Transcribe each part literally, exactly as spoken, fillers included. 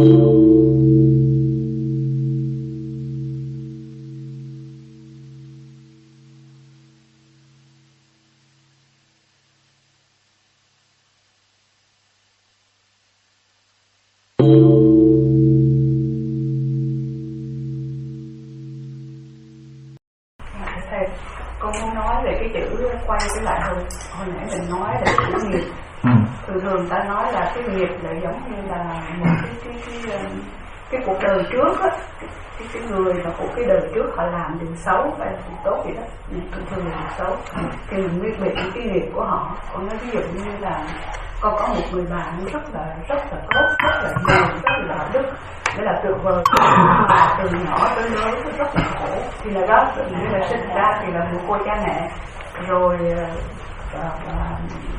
Thầy, con muốn nói về cái chữ quay trở lại hồi, hồi nãy mình nói là chữ nghiệp. Ừ. Thường thường ta nói là cái nghiệp là giống như là một cái cái cái, cái, cái cuộc đời trước á, cái, cái, cái người mà của cái đời trước họ làm điều xấu hay là điều tốt gì đó, thường thường là điều xấu. Ừ. Thì mình mới bị cái nghiệp của họ. Con nói ví dụ như là con có một người bạn rất là rất là tốt, rất là hiền, rất là đạo đức, nghĩa là tuyệt vời, mà từ nhỏ tới lớn rất là khổ. Thì là đó, tự nhiên là sinh ra thì là một cô cha mẹ, rồi, à, à,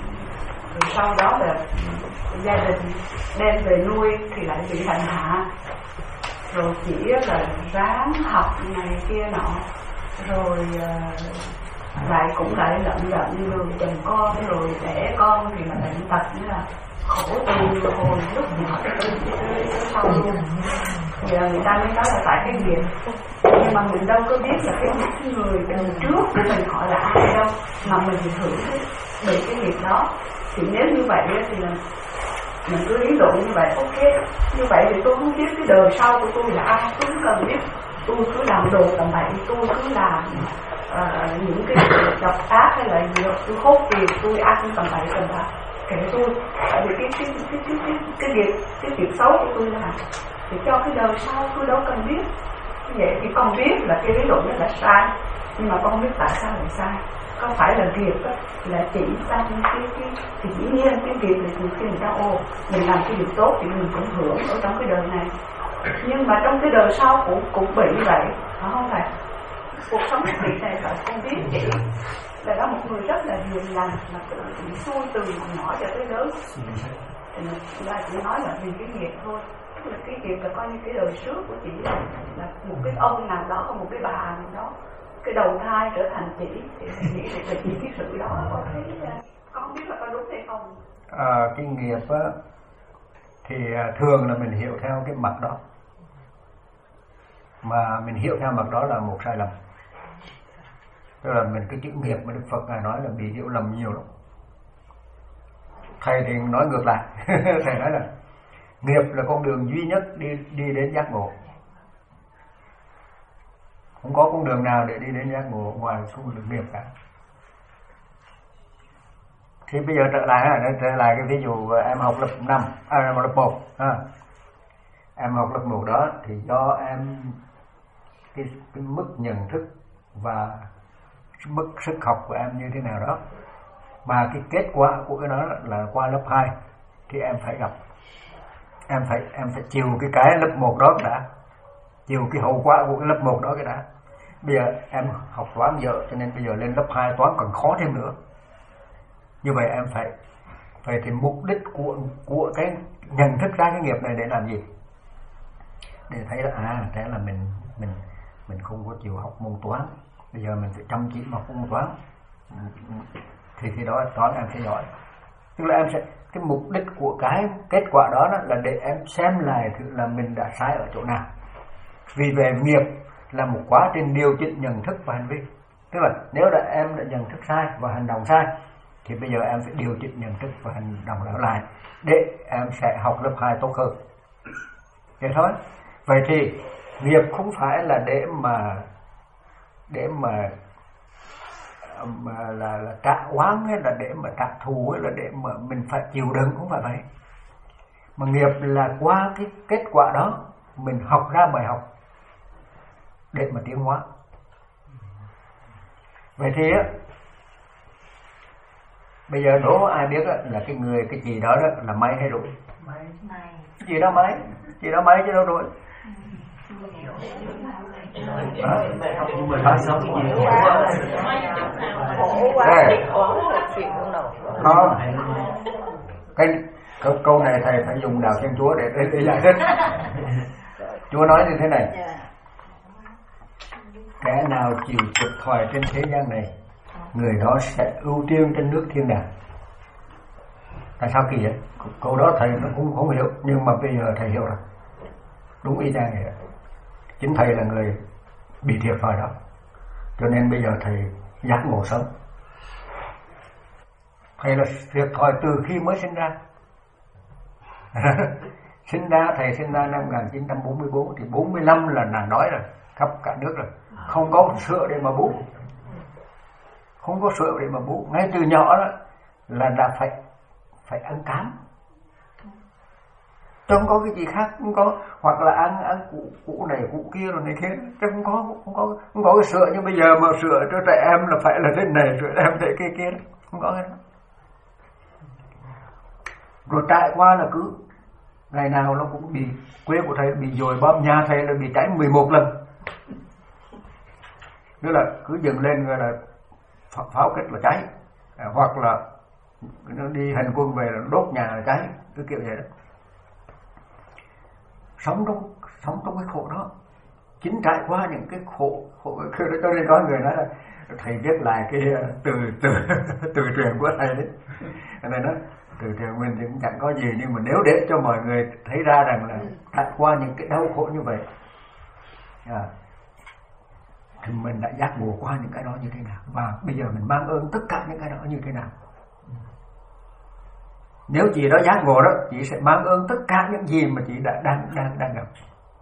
rồi sau đó là gia đình đem về nuôi thì lại bị hành hạ, rồi chỉ là ráng học này kia nọ, rồi à, lại cũng lại lận đận lừa chồng con, rồi đẻ con thì là bệnh tật, nữa là khổ từ hồi lúc nhỏ tới sau luôn. Giờ người ta mới nói là tại cái nghiệp, nhưng mà mình đâu có biết là cái những người từ trước của mình họ là ai đâu mà mình hưởng bị cái nghiệp đó. Thì nếu như vậy thì là mình cứ lý luận như vậy, ok, như vậy thì tôi không biết cái đời sau của tôi là ai, tôi không cần biết, tôi cứ làm đồ làm bậy, tôi cứ làm uh, những cái độc ác hay là gì đó, tôi hốt tiền, tôi ăn tầm bậy tầm bạ, kể tôi. Tại vì cái cái cái cái cái cái việc cái việc xấu của tôi là thì cho cái đời sau tôi đâu cần biết. Vậy thì con biết là cái lý luận đó là sai, nhưng mà con biết tại sao lại sai. Có phải là nghiệp đó, là chỉ ra những cái cái thì dĩ nhiên cái nghiệp này thì khi người ta ô mình làm cái việc tốt thì mình cũng hưởng ở trong cái đời này, nhưng mà trong cái đời sau cũng cũng bị vậy, phải không thầy? Cuộc sống của vị này phải con biết chỉ là đó một người rất là hiền lành mà tự bị xui từ nhỏ cho tới lớn, thì người ta chỉ nói là vì cái nghiệp thôi. Tức là cái nghiệp là coi như cái đời trước của chị là, là một cái ông nào đó, có một cái bà nào đó, cái đầu thai trở thành chị, thì nghĩ là chỉ cái sự đó. Con thấy con không biết là có đúng hay không. À, cái nghiệp á thì thường là mình hiểu theo cái mặt đó, mà mình hiểu theo mặt đó là một sai lầm. Tức là mình cái chữ nghiệp mà Đức Phật ngài nói là bị hiểu lầm nhiều lắm. Thầy thì nói ngược lại. Thầy nói là nghiệp là con đường duy nhất đi đi đến giác ngộ. Không có con đường nào để đi đến giác ngộ ngoài con đường nghiệp cả. Thì bây giờ trở lại trở lại cái ví dụ em học lớp năm, à, em học lớp một, à. Em học lớp một đó thì do em cái, cái mức nhận thức và mức sức học của em như thế nào đó, mà cái kết quả của cái đó là qua lớp hai thì em phải gặp, em phải em phải chịu cái cái lớp một đó đã, chịu cái hậu quả của cái lớp một đó cái đã. Bây giờ em học toán dở cho nên bây giờ lên lớp hai toán còn khó thêm nữa. Như vậy em phải phải thì mục đích của của cái nhận thức ra cái nghiệp này để làm gì? Để thấy là à thế là mình mình mình không có chịu học môn toán, bây giờ mình phải chăm chỉ học môn toán, thì khi đó toán em sẽ giỏi. Tức là em sẽ cái mục đích của cái kết quả đó, đó là để em xem lại thử là mình đã sai ở chỗ nào. Vì về nghiệp là một quá trình điều chỉnh nhận thức và hành vi. Tức là nếu đã em đã nhận thức sai và hành động sai thì bây giờ em phải điều chỉnh nhận thức và hành động đó lại để em sẽ học lớp hai tốt hơn. Thế thôi. Vậy thì nghiệp không phải là để mà để mà mà là, là trả oán hay là để mà trả thù hay là để mà mình phải chịu đựng, không phải vậy. Mà nghiệp là qua cái kết quả đó mình học ra bài học để mà tiến hóa. Vậy thì á, bây giờ đố ai biết á, là cái người cái gì đó đó là máy hay rủi? Máy. Cái gì đó máy, gì đó máy chứ đâu rủi. Không, cái câu, câu này thầy phải dùng Đạo Thiên Chúa để, để, để giải thích. Chúa nói như thế này: kẻ nào chịu thiệt thòi trên thế gian này, người đó sẽ ưu tiên trên nước thiên đàng. Tại sao kỳ vậy? Câu đó thầy nó cũng không hiểu, nhưng mà bây giờ thầy hiểu rồi. Đúng y chang vậy. Chính thầy là người bị thiệt thòi đó, cho nên bây giờ thầy giác ngộ sớm. Thầy là thiệt thòi từ khi mới sinh ra. Sinh ra thầy sinh ra năm một nghìn chín trăm bốn mươi tư thì bốn mươi lăm là nàng nói rồi, khắp cả nước rồi, không có sữa để mà bú, không có sữa để mà bú. Ngay từ nhỏ đó là đã phải phải ăn cám, không có cái gì khác, không có, hoặc là ăn ăn củ củ này củ kia rồi này kia, chứ không có không có không có cái sữa. Nhưng bây giờ mà sữa cho trẻ em là phải là thế này, sữa em thế kia kia, không có cái đó. Rồi trải qua là cứ ngày nào nó cũng bị, quê của thầy bị dồi bom, nhà thầy là bị cháy mười một lần, tức là cứ dừng lên gọi là pháo kích là cháy, à, hoặc là nó đi hành quân về là đốt nhà là cháy, cứ kiểu vậy đó. Sống trong sống trong cái khổ đó, chính trải qua những cái khổ khổ cho nên có người nói là thầy viết lại cái từ từ từ truyền của thầy đấy, nên đó từ trường mình thì cũng chẳng có gì, nhưng mà nếu để cho mọi người thấy ra rằng là trải qua những cái đau khổ như vậy, à, thì mình đã giác ngộ qua những cái đó như thế nào, và bây giờ mình mang ơn tất cả những cái đó như thế nào. Nếu chị đó giác ngộ đó, chị sẽ mang ơn tất cả những gì mà chị đã đang đang đang gặp.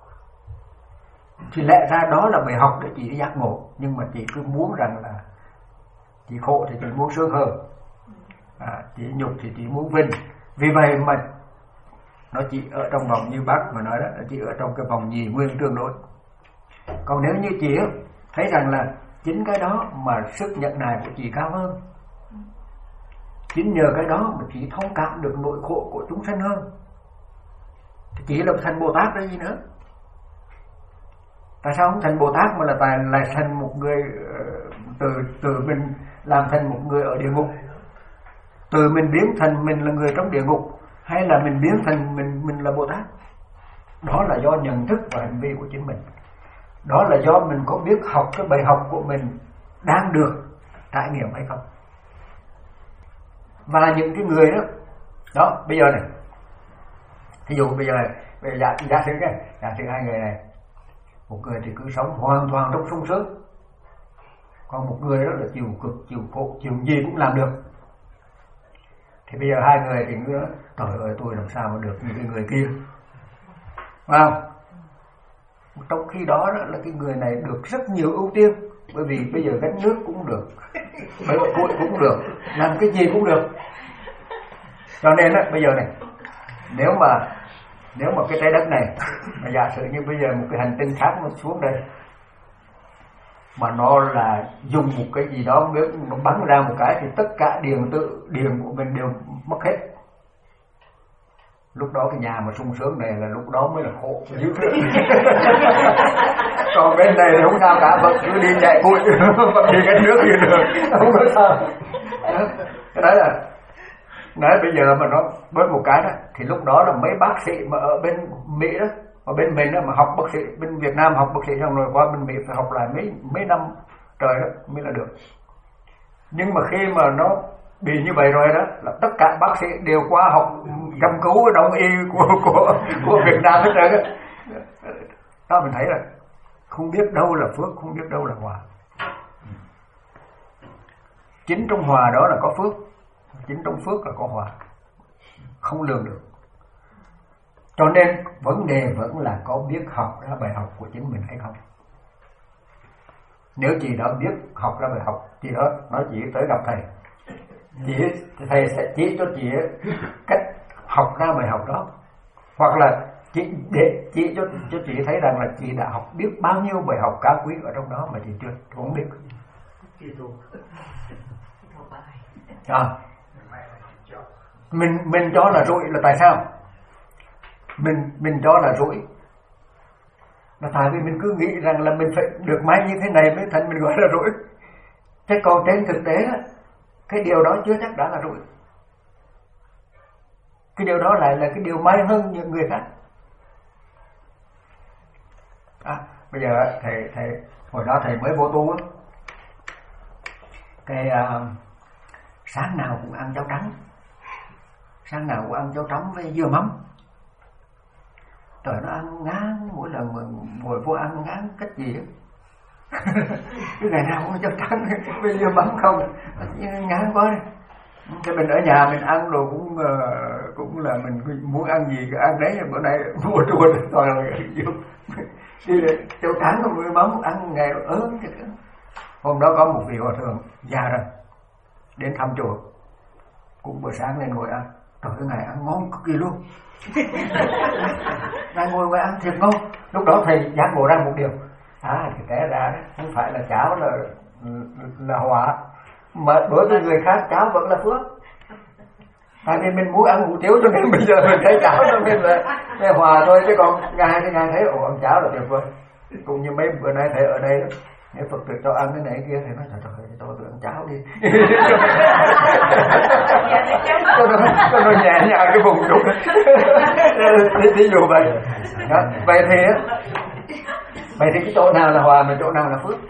Thì lẽ ra đó là bài học để chị giác ngộ, nhưng mà chị cứ muốn rằng là chị khổ thì chị muốn sướng hơn, à, chị nhục thì chị muốn vinh. Vì vậy mà nó chỉ ở trong vòng như bác mà nói đó, nó chỉ ở trong cái vòng nhì nguyên tương đối. Còn nếu như chị thấy rằng là chính cái đó mà sức nhận nài của chị cao hơn, chính nhờ cái đó mà chị thông cảm được nỗi khổ của chúng sanh hơn, thì chị là thành Bồ Tát đấy gì nữa. Tại sao không thành Bồ Tát mà là tài lại thành một người từ từ mình làm thành một người ở địa ngục, từ mình biến thành mình là người trong địa ngục, hay là mình biến thành mình mình là Bồ Tát? Đó là do nhận thức và hành vi của chính mình. Đó là do mình có biết học cái bài học của mình đang được trải nghiệm hay không. Và những cái người đó, đó bây giờ này, ví dụ bây giờ này, bây giờ giả, giả sử cái, giả sử hai người này, một người thì cứ sống hoàn toàn trong sung sướng, còn một người đó là chịu cực, chịu khổ, chịu gì cũng làm được. Thì bây giờ hai người thì cứ nói, trời ơi tôi làm sao mà được như cái người kia, phải không? Trong khi đó, đó là cái người này được rất nhiều ưu tiên, bởi vì bây giờ gánh nước cũng được, bể bụi cũng được, làm cái gì cũng được. Cho nên đó, bây giờ này, nếu mà nếu mà cái trái đất này, mà giả sử như bây giờ một cái hành tinh khác nó xuống đây, mà nó là dùng một cái gì đó, nếu nó bắn ra một cái thì tất cả điện tự điện của mình đều mất hết. Lúc đó cái nhà mà sung sướng này là lúc đó mới là khổ dữ. Còn bên này thì không sao cả, vẫn cứ đi chạy bụi, vẫn đi cái nước gì được, không có sao. Cái đó là nói bây giờ mà nó bớt một cái đó, thì lúc đó là mấy bác sĩ mà ở bên Mỹ đó, ở bên mình đó mà học bác sĩ, bên Việt Nam học bác sĩ xong rồi qua bên Mỹ phải học lại mấy mấy năm trời đó mới là được. Nhưng mà khi mà nó bị như vậy rồi đó, là tất cả bác sĩ đều qua học chăm cứu đông y của của của Việt Nam hết trơn á. Đó mình thấy là không biết đâu là phước, không biết đâu là hòa. Chính trong hòa đó là có phước, chính trong phước là có hòa, không lường được. Cho nên vấn đề vẫn là có biết học ra bài học của chính mình hay không. Nếu chị đã biết học ra bài học, chị đó nói chị tới gặp thầy, chị thầy sẽ chỉ cho chị cách học ra bài học đó, hoặc là chị để chỉ cho cho chị thấy rằng là chị đã học biết bao nhiêu bài học cao quý ở trong đó mà chị chưa không biết. À, mình mình cho là rủi là tại sao? Mình mình cho là rủi là tại vì mình cứ nghĩ rằng là mình phải được may như thế này mới thành mình gọi là rủi. Thế còn trên thực tế đó, cái điều đó chưa chắc đã là rủi. Cái điều đó lại là cái điều may hơn những người khác. À, bây giờ thầy thầy hồi đó thầy mới vô tu á, cái uh, sáng nào cũng ăn cháo trắng, sáng nào cũng ăn cháo trắng với dưa mắm. trời nó ăn ngán, mỗi lần mà ngồi vô ăn ngán cách gì á. Cái ngày nào cũng chắc chắn bây giờ mắm không ngán quá. Thì mình ở nhà mình ăn đồ cũng uh, cũng là mình muốn ăn gì ăn đấy. Bữa nay mua chuột toàn là đi châu trắng có mười mắm ăn ngày ớn. Hôm đó có một vị hòa thượng già rồi đến thăm chùa, cũng buổi sáng lên ngồi ăn. Trời ơi, ngày ăn ngon cực kỳ luôn. Ngài ngồi ngồi ăn thiệt ngon. Lúc đó thầy giác ngộ ra một điều, à thì té ra đấy, không phải là cháo là là hòa, mà đối với người khác cháo vẫn là phước. Tại vì mình muốn ăn hủ tiếu cho nên bây giờ mình thấy cháo cho nên là, là hòa thôi, chứ còn ngài thì ngài thấy ồ ăn cháo là tuyệt vời. Cũng như mấy bữa nay thầy ở đây đó, nếu Phật tử cho ăn cái này kia thì nói trời trời tôi tôi ăn cháo đi. Cho nó, cho nó nhẹ nhàng cái vùng trục. Thí dụ vậy. Đó. Vậy thì vậy thì cái chỗ nào là hòa mà chỗ nào là phước?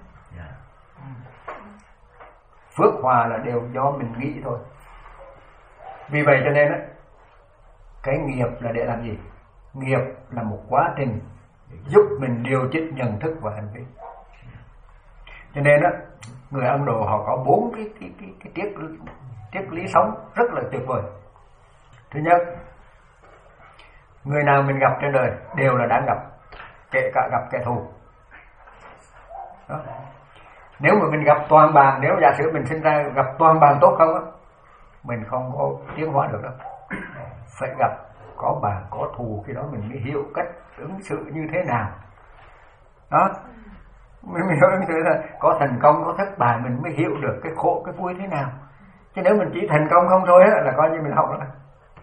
Phước hòa là đều do mình nghĩ thôi. Vì vậy cho nên á, cái nghiệp là để làm gì? Nghiệp là một quá trình giúp mình điều chỉnh nhận thức và hành vi. Cho nên á, người Ấn Độ họ có bốn cái cái cái cái triết triết lý sống rất là tuyệt vời. Thứ nhất, người nào mình gặp trên đời đều là đáng gặp, kể cả gặp kẻ thù. Đó. Nếu mà mình gặp toàn bàn, nếu giả sử mình sinh ra gặp toàn bàn tốt không á, mình không có tiến hóa được đâu. Phải gặp có bàn có thù, khi đó mình mới hiểu cách ứng xử như thế nào. Đó. Mình mới hiểu ứng xử là có thành công có thất bại, mình mới hiểu được cái khổ cái vui thế nào. Chứ nếu mình chỉ thành công không thôi á, là coi như mình học rồi.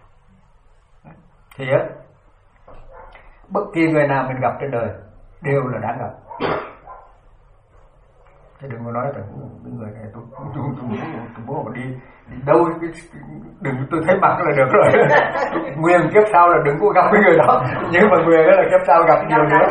Thì á, bất kỳ người nào mình gặp trên đời đều là đáng gặp. Thế đừng có nói là cái người này tôi tôi tôi tôi muốn tôi muốn đi đi đâu, đừng tôi thấy mặt là được rồi. Nguyện kiếp sau là đừng có gặp cái người đó, nhưng mà nguyện đó là kiếp sau gặp nhiều nữa.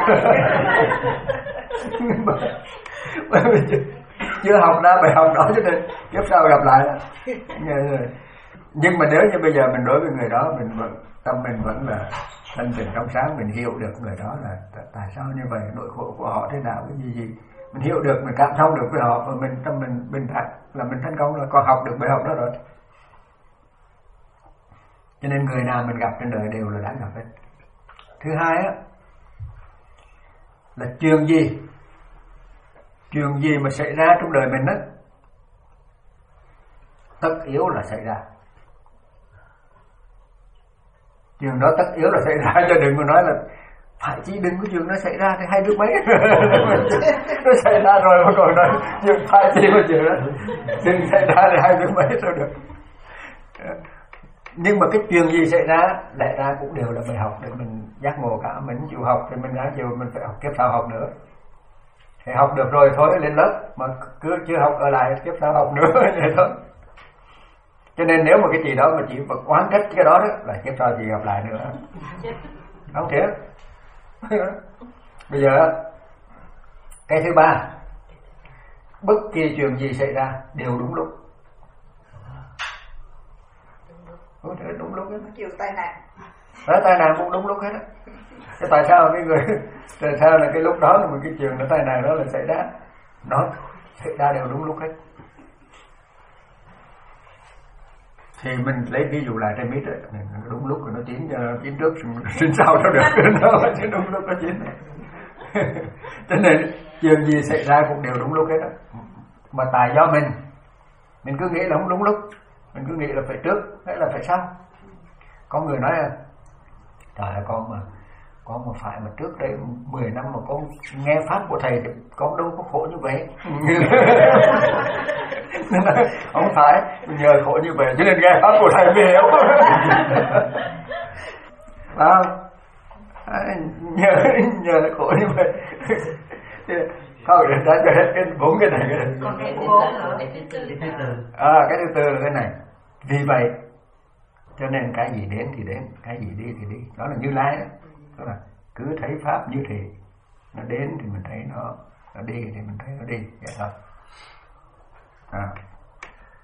Chưa học ra bài học đó cho nên kiếp sau gặp lại. Nhưng mà nếu như bây giờ mình đối với người đó mình vẫn tâm mình vẫn là thanh tịnh trong sáng, mình hiểu được người đó là tại sao như vậy, nỗi khổ của họ thế nào, cái gì gì mình hiểu được, mình cảm thông được với họ và mình tâm mình bình thản là mình thành công rồi, còn học được bài học đó rồi. Cho nên người nào mình gặp trên đời đều là đáng gặp hết. Thứ hai á là chuyện gì chuyện gì mà xảy ra trong đời mình á, tất yếu là xảy ra. Chuyện đó tất yếu là xảy ra, cho đừng có nói là phải chỉ đừng có chuyện nó xảy ra thì hai đứa mấy. Nó xảy ra rồi mà còn nói chuyện phải chỉ mà chuyện đó đừng xảy ra thì hai đứa mấy sao được. Nhưng mà cái chuyện gì xảy ra lẽ ra cũng đều là bài học để mình giác ngộ cả. Mình chịu học thì mình đã chịu, mình phải học kiếp sau học nữa. Thì học được rồi thôi lên lớp, mà cứ chưa học ở lại kiếp sau học nữa vậy thôi. Cho nên nếu mà cái gì đó mà chỉ vật oán trách cái đó đó là kiếp sau chỉ gặp lại nữa. Không thiệt. Bây giờ cái thứ ba, bất kỳ chuyện gì xảy ra đều đúng lúc. Đúng, đúng lúc hết. Chiều tai nạn. Đó, tai nạn cũng đúng lúc hết á. Thế tại sao cái người tại sao là cái lúc đó là một cái chuyện nó tai nạn đó là xảy ra, nó xảy ra đều đúng lúc hết. Thì mình lấy ví dụ lại trên mít ấy, đúng lúc rồi nó chín cho nó chín trước xin sau nó được nó chứ đúng lúc nó chín. Cho nên chuyện gì xảy ra cũng đều đúng lúc hết á. Mà tại do mình mình cứ nghĩ là không đúng lúc, mình cứ nghĩ là phải trước hay là phải sau. Có người nói là trời ơi con mà con mà phải mà trước đây mười năm mà con nghe pháp của thầy thì con đâu có khổ như vậy. Không phải, nhờ khổ như vậy cho nên nghe pháp của thầy mới hiểu. À, nhờ nhờ khổ như vậy. Thôi để ra cho hết cái bốn cái này. Còn cái thứ bốn nữa. À, cái thứ tư là cái này. Vì vậy cho nên cái gì đến thì đến, cái gì đi thì đi. Đó là Như Lai đó. Đó là cứ thấy pháp như thế, nó đến thì mình thấy nó, nó đi thì mình thấy nó đi, vậy thôi. À.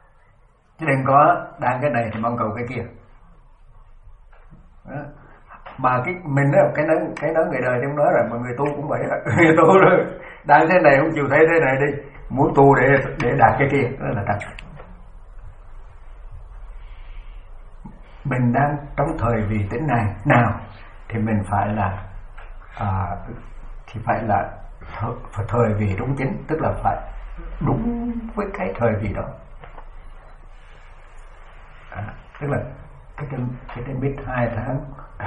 Chứ đừng có đang cái này thì mong cầu cái kia. Đó. mà cái mình á, cái nói cái nói người đời trong đó là mọi người tu cũng vậy đó. Người tu rồi đang thế này không chịu thấy thế này đi, muốn tu để để đạt cái kia, đó là thật. Mình đang trong thời vị tính này nào thì mình phải là à, thì phải là thời, phải thời vị đúng chính, tức là phải đúng với cái thời vị đó. À, tức là cái tên cái tên biết hai tháng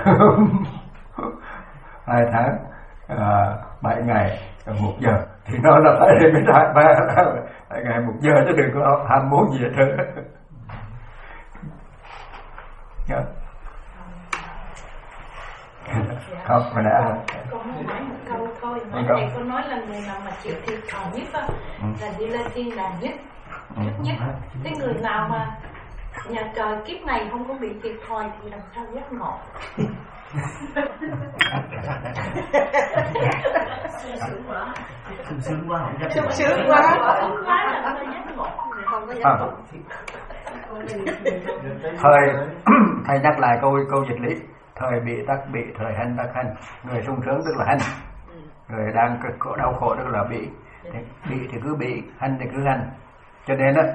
hai tháng à, bảy ngày một giờ thì nó là phải đến biết hai ba bảy ngày một giờ, chứ đừng có ham muốn gì hết trơn. Yeah. Không, mà đã con muốn hỏi một câu thôi. Nói thầy có nói là người nào mà chịu thiệt thòi nhất đó, ừ. là đi lên thiên đàng nhất, ừ. nhất nhất. Cái người nào mà nhà trời kiếp này không có bị thiệt thòi thì làm sao giác ngộ? Sướng quá, sướng quá, sướng sướng quá, sướng quá là sao giác ngộ? Không có giác ngộ. Thời thầy nhắc lại câu câu dịch lý: thời bị tắc bị, thời hành tắc hành. Người sung sướng tức là hành, người đang cực khổ đau khổ tức là bị. Thì bị thì cứ bị, hành thì cứ hành. Cho nên đó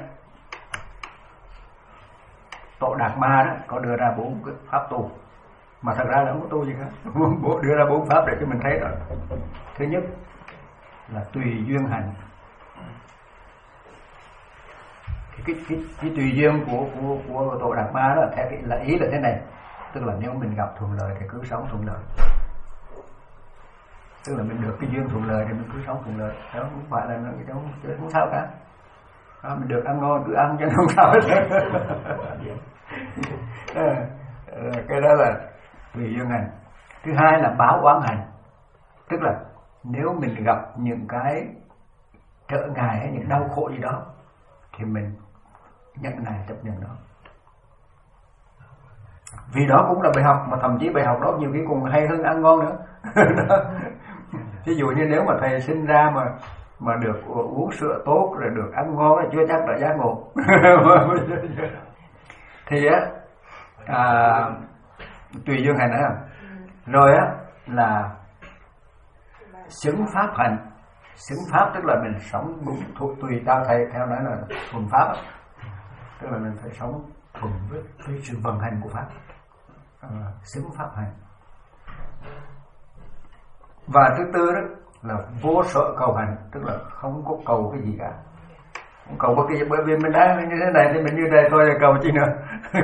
Tổ Đạt Ma đó có đưa ra bốn cái pháp tu, mà thật ra là không có tu gì cả. Đưa ra bốn pháp để cho mình thấy rồi. Thứ nhất là tùy duyên hành. Cái, cái, cái tùy duyên của của của Tổ Đạt Ma đó là ý là thế này, tức là nếu mình gặp thuận lợi thì cứ sống thuận lợi, tức là mình được cái duyên thuận lợi thì mình cứ sống thuận lợi, đó không phải là gì đâu, không sao cả. Đó, mình được ăn ngon cứ ăn chứ không sao hết. Cái đó là tùy duyên hành. Thứ hai là báo oán hành, tức là nếu mình gặp những cái trở ngại hay những đau khổ gì đó thì mình nhận này, chấp nhận đó. Vì đó cũng là bài học, mà thậm chí bài học đó nhiều khi còn hay hơn ăn ngon nữa. Ví dụ như nếu mà thầy sinh ra mà mà được uống sữa tốt rồi được ăn ngon thì chưa chắc là giác ngộ. Thì á à, tùy duyên hành nữa. Rồi á là xứng pháp hành. Xứng pháp tức là mình sống đúng, tùy theo thầy theo nói là thuần pháp, tức là mình phải sống thuần với, với sự vận hành của pháp, à, xứng pháp hành. Và thứ tư đó là vô sở cầu hành, tức là không có cầu cái gì cả, không cầu bất kỳ gì, bởi vì mình đã như thế này thì mình như đây thôi, là cầu chi nữa.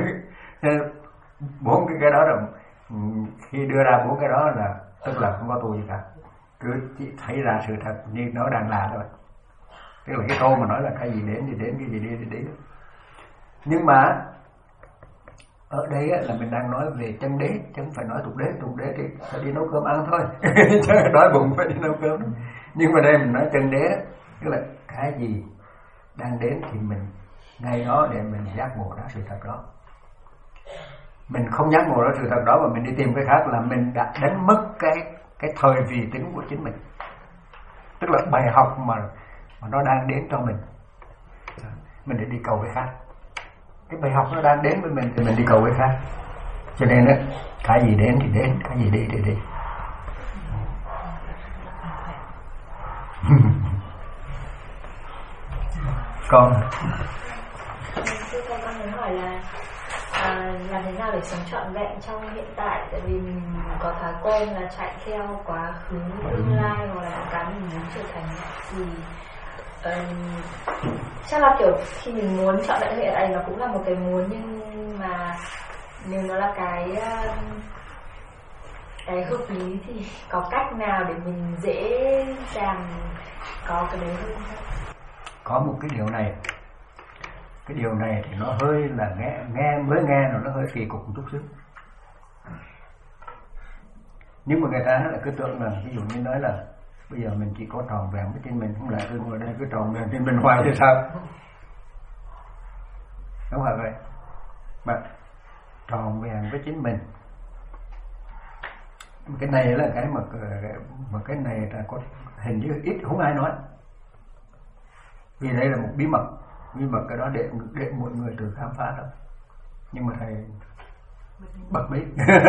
Bốn cái cái đó là khi đưa ra bốn cái đó là tức là không có tu gì cả, cứ chỉ thấy ra sự thật như nó đang là thôi. Tức là cái câu mà nói là cái gì đến thì đến, cái gì đi thì đi. Nhưng mà ở đây là mình đang nói về chân đế, chứ không phải nói tục đế. Tục đế thì phải đi nấu cơm ăn thôi, đói bụng phải đi nấu cơm. Nhưng mà đây mình nói chân đế, tức là cái gì đang đến thì mình ngay đó để mình giác ngộ ra sự thật đó. Mình không giác ngộ ra sự thật đó mà mình đi tìm cái khác là mình đã đánh mất cái cái thời vị tính của chính mình. Tức là bài học mà mà nó đang đến cho mình, mình để đi cầu cái khác. Cái bài học nó đang đến với mình thì mình đi cầu cái khác. Cho nên á, cái gì đến thì đến, cái gì đi thì đi. Con Tôi con con muốn hỏi là à, làm thế nào để sống trọn vẹn trong hiện tại, tại vì mình có thói quen là chạy theo quá khứ, tương lai hoặc là những cái mình muốn trở thành thì um, chắc là kiểu khi mình muốn trọn vẹn hiện tại nó cũng là một cái muốn, nhưng mà nếu nó là cái cái hợp lý thì có cách nào để mình dễ dàng có cái đấy hơn không? Có một cái điều này, cái điều này thì nó hơi là nghe nghe mới nghe rồi nó hơi kỳ cục một chút xíu. Nhưng mà người ta là cứ tưởng là ví dụ như nói là bây giờ mình chỉ có tròn vẹn với trên mình, không lại cứ ngồi đây cứ tròn vẹn trên mình hoài thì sao? Đúng rồi vậy. Mà tròn vẹn với chính mình, cái này là cái mà mà cái này là có hình như ít không ai nói, vì đây là một bí mật, bí mật cái đó để để mọi người tự khám phá thôi. Nhưng mà thầy Bật mí.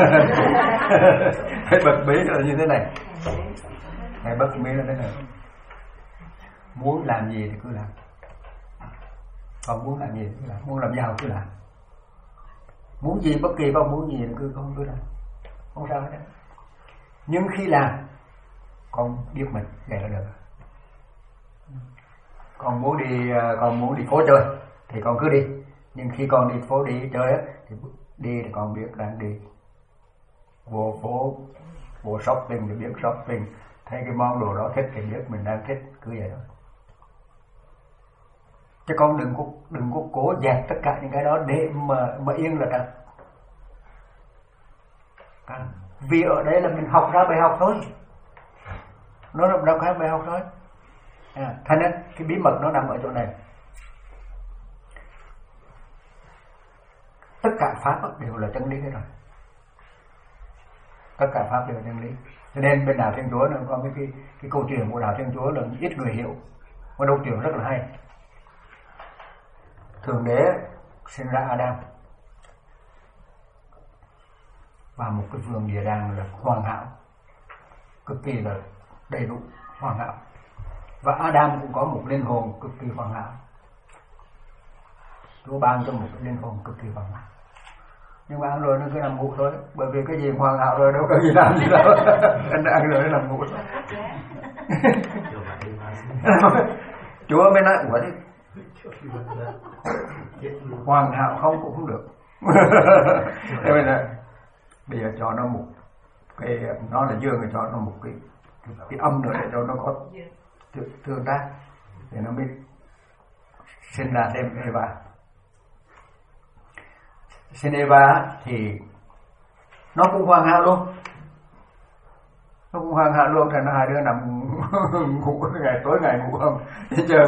Cái bật mí là như thế này. Cái bật mí là thế này. Muốn làm gì thì cứ làm. Không muốn làm gì thì cứ làm. Muốn làm giàu cứ làm. Muốn gì bất kỳ không muốn gì thì cứ không cứ làm. Không sao hết. Nhưng khi làm con biết mình vậy là được. Con muốn đi con muốn đi phố chơi thì con cứ đi. Nhưng khi con đi phố đi chơi thì đi thì con biết đang đi. Vô phố vô shopping thì biết shopping, thấy cái món đồ đó thích thì biết mình đang thích, cứ vậy thôi. Chứ con đừng có đừng có cố dẹp tất cả những cái đó để mà mà yên là được. Vì ở đây là mình học ra bài học thôi. Nó nằm ra cái bài học thôi. À, thành ra cái bí mật nó nằm ở chỗ này. Tất cả pháp đều là chân lý hết rồi. Tất cả pháp đều là chân lý. Cho nên bên đạo Thiên Chúa nó có cái, cái cái câu chuyện của đạo Thiên Chúa là ít người hiểu. Một câu chuyện rất là hay. Thượng Đế sinh ra Adam và một cái vườn địa đàng là hoàn hảo, cực kỳ là đầy đủ, hoàn hảo. Và Adam cũng có một linh hồn cực kỳ hoàn hảo. Chúa ban cho một cái linh hồn cực kỳ hoàn hảo. Nhưng mà ăn rồi nó cứ nằm ngủ thôi. Bởi vì cái gì hoàn hảo rồi đâu có gì làm gì đâu. Anh ăn rồi nó nằm ngủ thôi. Chúa mới nói ủa thế hoàn hảo không cũng không được. Thế bây giờ bây giờ cho nó một cái, nó là dương thì cho nó một cái cái, cái âm nữa để cho nó có tương tác thì nó mới sinh ra thêm Eva. Sinh Eva thì nó cũng hoàn hảo luôn, nó cũng hoàn hảo luôn. Thì nó hai đứa nằm ngủ ngày tối ngày ngủ không đi chơi.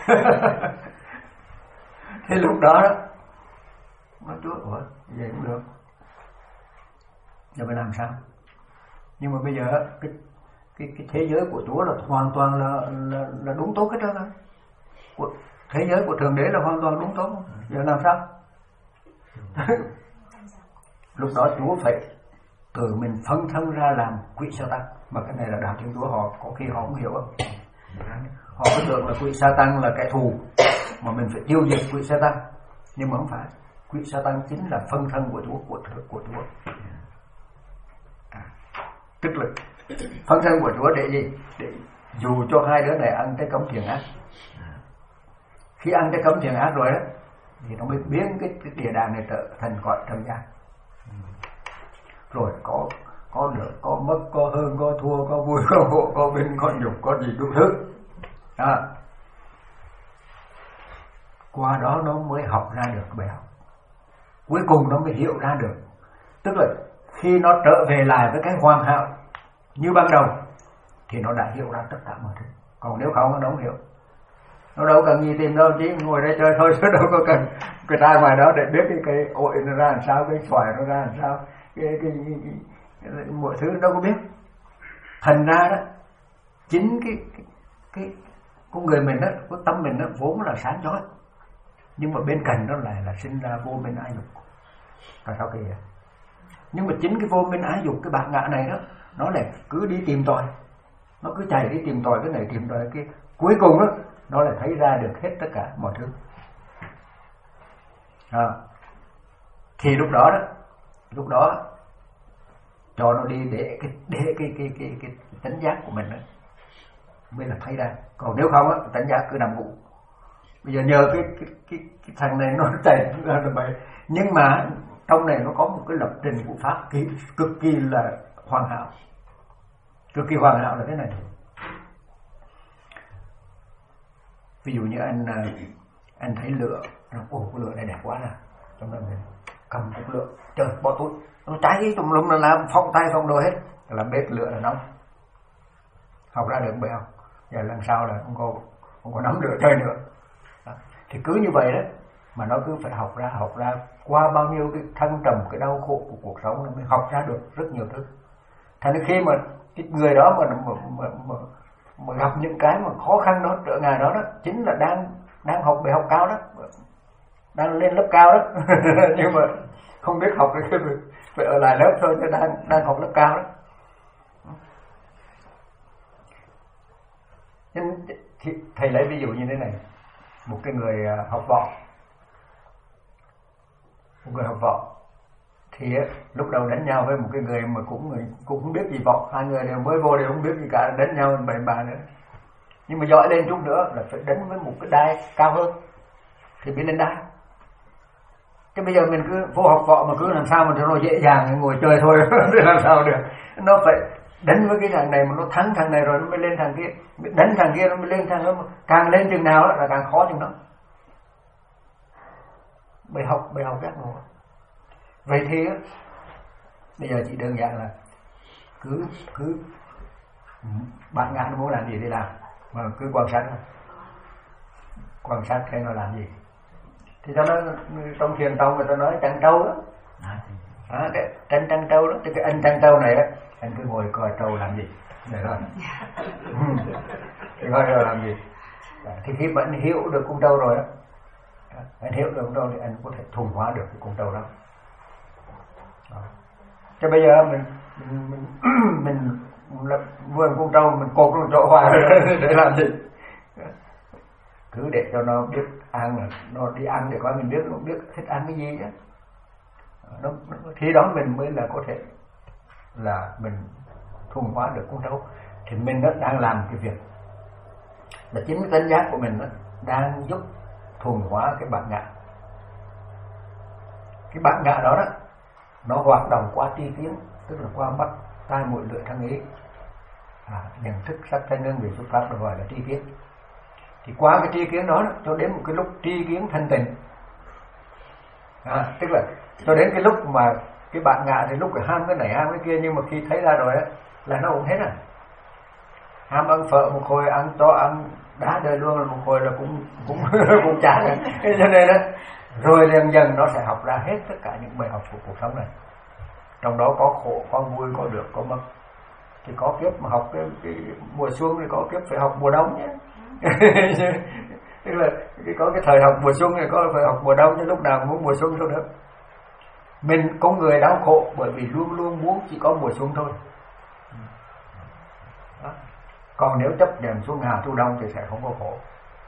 Thế lúc đó đó nó Chúa ủa vậy cũng được, giờ phải làm sao? Nhưng mà bây giờ cái cái cái thế giới của Chúa là hoàn toàn là là, là đúng tốt hết trơn á. Thế giới của Thượng Đế là hoàn toàn đúng tốt. Giờ làm sao? Lúc đó Chúa phải tự mình phân thân ra làm quỷ Sa-tan. Mà cái này là đạo Thiên Chúa họ có khi họ không hiểu không? Họ có tưởng là quỷ Sa-tan là kẻ thù mà mình phải tiêu diệt quỷ Sa-tan, nhưng mà không phải. Quỷ Sa-tan chính là phân thân của Chúa, của của Chúa. À, tức là phân thân của Chúa để gì? Để dù cho hai đứa này ăn cái cấm thiện ác. Khi ăn cái cấm thiện ác rồi đó thì nó mới biến cái, cái địa đàng này trở thành cõi trần gian. Rồi có có được, có mất, có hơn, có thua, có vui, có hộ, có bình, có nhục, có gì đủ thứ. À, qua đó nó mới học ra được bài học. Cuối cùng nó mới hiểu ra được. Tức là khi nó trở về lại với cái hoàn hảo như ban đầu thì nó đã hiểu ra tất cả mọi thứ. Còn nếu không nó không hiểu. Nó đâu cần gì tìm đâu, chỉ ngồi đây chơi thôi, chứ đâu có cần cái ra ngoài đó để biết cái cây ổi nó ra làm sao, cái xoài nó ra làm sao, cái, cái, cái, cái, cái mọi thứ đâu có biết. Thành ra đó chính cái cái, cái con người mình đó, cái tâm mình đó vốn là sáng chói, nhưng mà bên cạnh nó lại là sinh ra vô minh ái dục. Tại sao kỳ vậy? Nhưng mà chính cái vô minh ái dục, cái bản ngã này đó, nó lại cứ đi tìm tòi, nó cứ chạy đi tìm tòi cái này tìm tòi cái, cuối cùng đó nó lại thấy ra được hết tất cả mọi thứ. À, thì lúc đó đó, lúc đó cho nó đi để cái để cái cái cái cái tánh giác của mình đó mới là thấy ra. Còn nếu không á, tánh giác cứ nằm ngủ. Bây giờ nhờ cái cái cái, cái thằng này nó chạy ra là vậy. Nhưng mà trong này nó có một cái lập trình của pháp kỳ, cực kỳ là hoàn hảo. Cực kỳ hoàn hảo là thế này. Ví dụ như anh anh thấy lửa, ồ cái lửa này đẹp quá nè, trong đó mình cầm cục lửa, trời bỏ túi, nó cháy tùm lum, là làm phóng tay phóng đồ hết, là bếp lửa là nóng. Học ra được bài học. Giờ lần sau là không có không có nắm lửa chơi nữa. Đó. Thì cứ như vậy đó mà nó cứ phải học ra học ra qua bao nhiêu cái thăng trầm, cái đau khổ của cuộc sống nó mới học ra được rất nhiều thứ. Thành ra khi mà cái người đó mà mà, mà, mà mà gặp những cái mà khó khăn đó, trở ngại đó đó, chính là đang đang học bài học cao đó. đang lên lớp cao đó nhưng mà không biết học cái việc phải ở lại lớp thôi, chứ đang đang học lớp cao đó. Nhưng thầy lấy ví dụ như thế này, một cái người học võ, một người học võ thì lúc đầu đánh nhau với một cái người mà cũng cũng không biết gì võ, hai người đều mới vô đều không biết gì cả, đánh nhau bậy bạ nữa. Nhưng mà giỏi lên chút nữa là phải đánh với một cái đai cao hơn thì mới lên đai. Chứ bây giờ mình cứ vô học võ mà cứ làm sao mà cho nó dễ dàng ngồi chơi thôi thì làm sao được. Nó phải đánh với cái thằng này mà nó thắng thằng này rồi nó mới lên thằng kia, đánh thằng kia nó mới lên thằng đó, càng lên chừng nào là càng khó chừng đó. Bài học bài học giác ngộ. Vậy thì bây giờ chỉ đơn giản là cứ cứ bạn ngã nó muốn làm gì thì làm, mà cứ quan sát thôi, quan sát thấy nó làm gì. Thì cho nó trong thiền tông người ta nói trăng trâu đó, à, cái tranh trăng trâu đó, thì cái anh trăng trâu này á, anh cứ ngồi coi trâu làm gì, để thôi, thì coi trâu làm gì. Thì khi mà anh hiểu được con trâu rồi á, anh hiểu được con trâu thì anh có thể thuần hóa được cái con trâu đó. Đó. Chứ bây giờ mình mình mình, mình vườn con trâu mình cột nó chỗ hoài để làm gì? Cứ để cho nó biết ăn, nó đi ăn để coi mình biết nó biết thích ăn cái gì á. Nó, nó, khi đó mình mới là có thể là mình thuần hóa được con trâu. Thì mình đó đang làm cái việc là chính cái tánh giác của mình đó, đang giúp thuần hóa cái bản ngã. Cái bản ngã đó đó nó hoạt động qua tri kiến, tức là qua mắt, tai, mũi, lưỡi, thân, ý, à, nhận thức, sắc, thanh, hương, vị, xuất pháp được gọi là tri kiến. Thì qua cái tri kiến đó, đó cho đến một cái lúc tri kiến thanh tịnh, à, tức là cho đến cái lúc mà cái bản ngã thì lúc cái ham cái này ham cái kia, nhưng mà khi thấy ra rồi á là nó cũng hết rồi. Ham ăn phở một hồi, ăn to ăn đá đời luôn, một hồi là cũng cũng cũng chán. Cho nên đó rồi dần dần nó sẽ học ra hết tất cả những bài học của cuộc sống này. Trong đó có khổ, có vui, có được, có mất. Thì có kiếp mà học cái, cái mùa xuân thì có kiếp phải học mùa đông nhé. Tức là có cái thời học mùa xuân thì có phải học mùa đông, chứ lúc nào muốn mùa xuân thôi được. Mình có người đau khổ bởi vì luôn luôn muốn chỉ có mùa xuân thôi. Đó. Còn nếu chấp nhận xuân hạ thu đông thì sẽ không có khổ.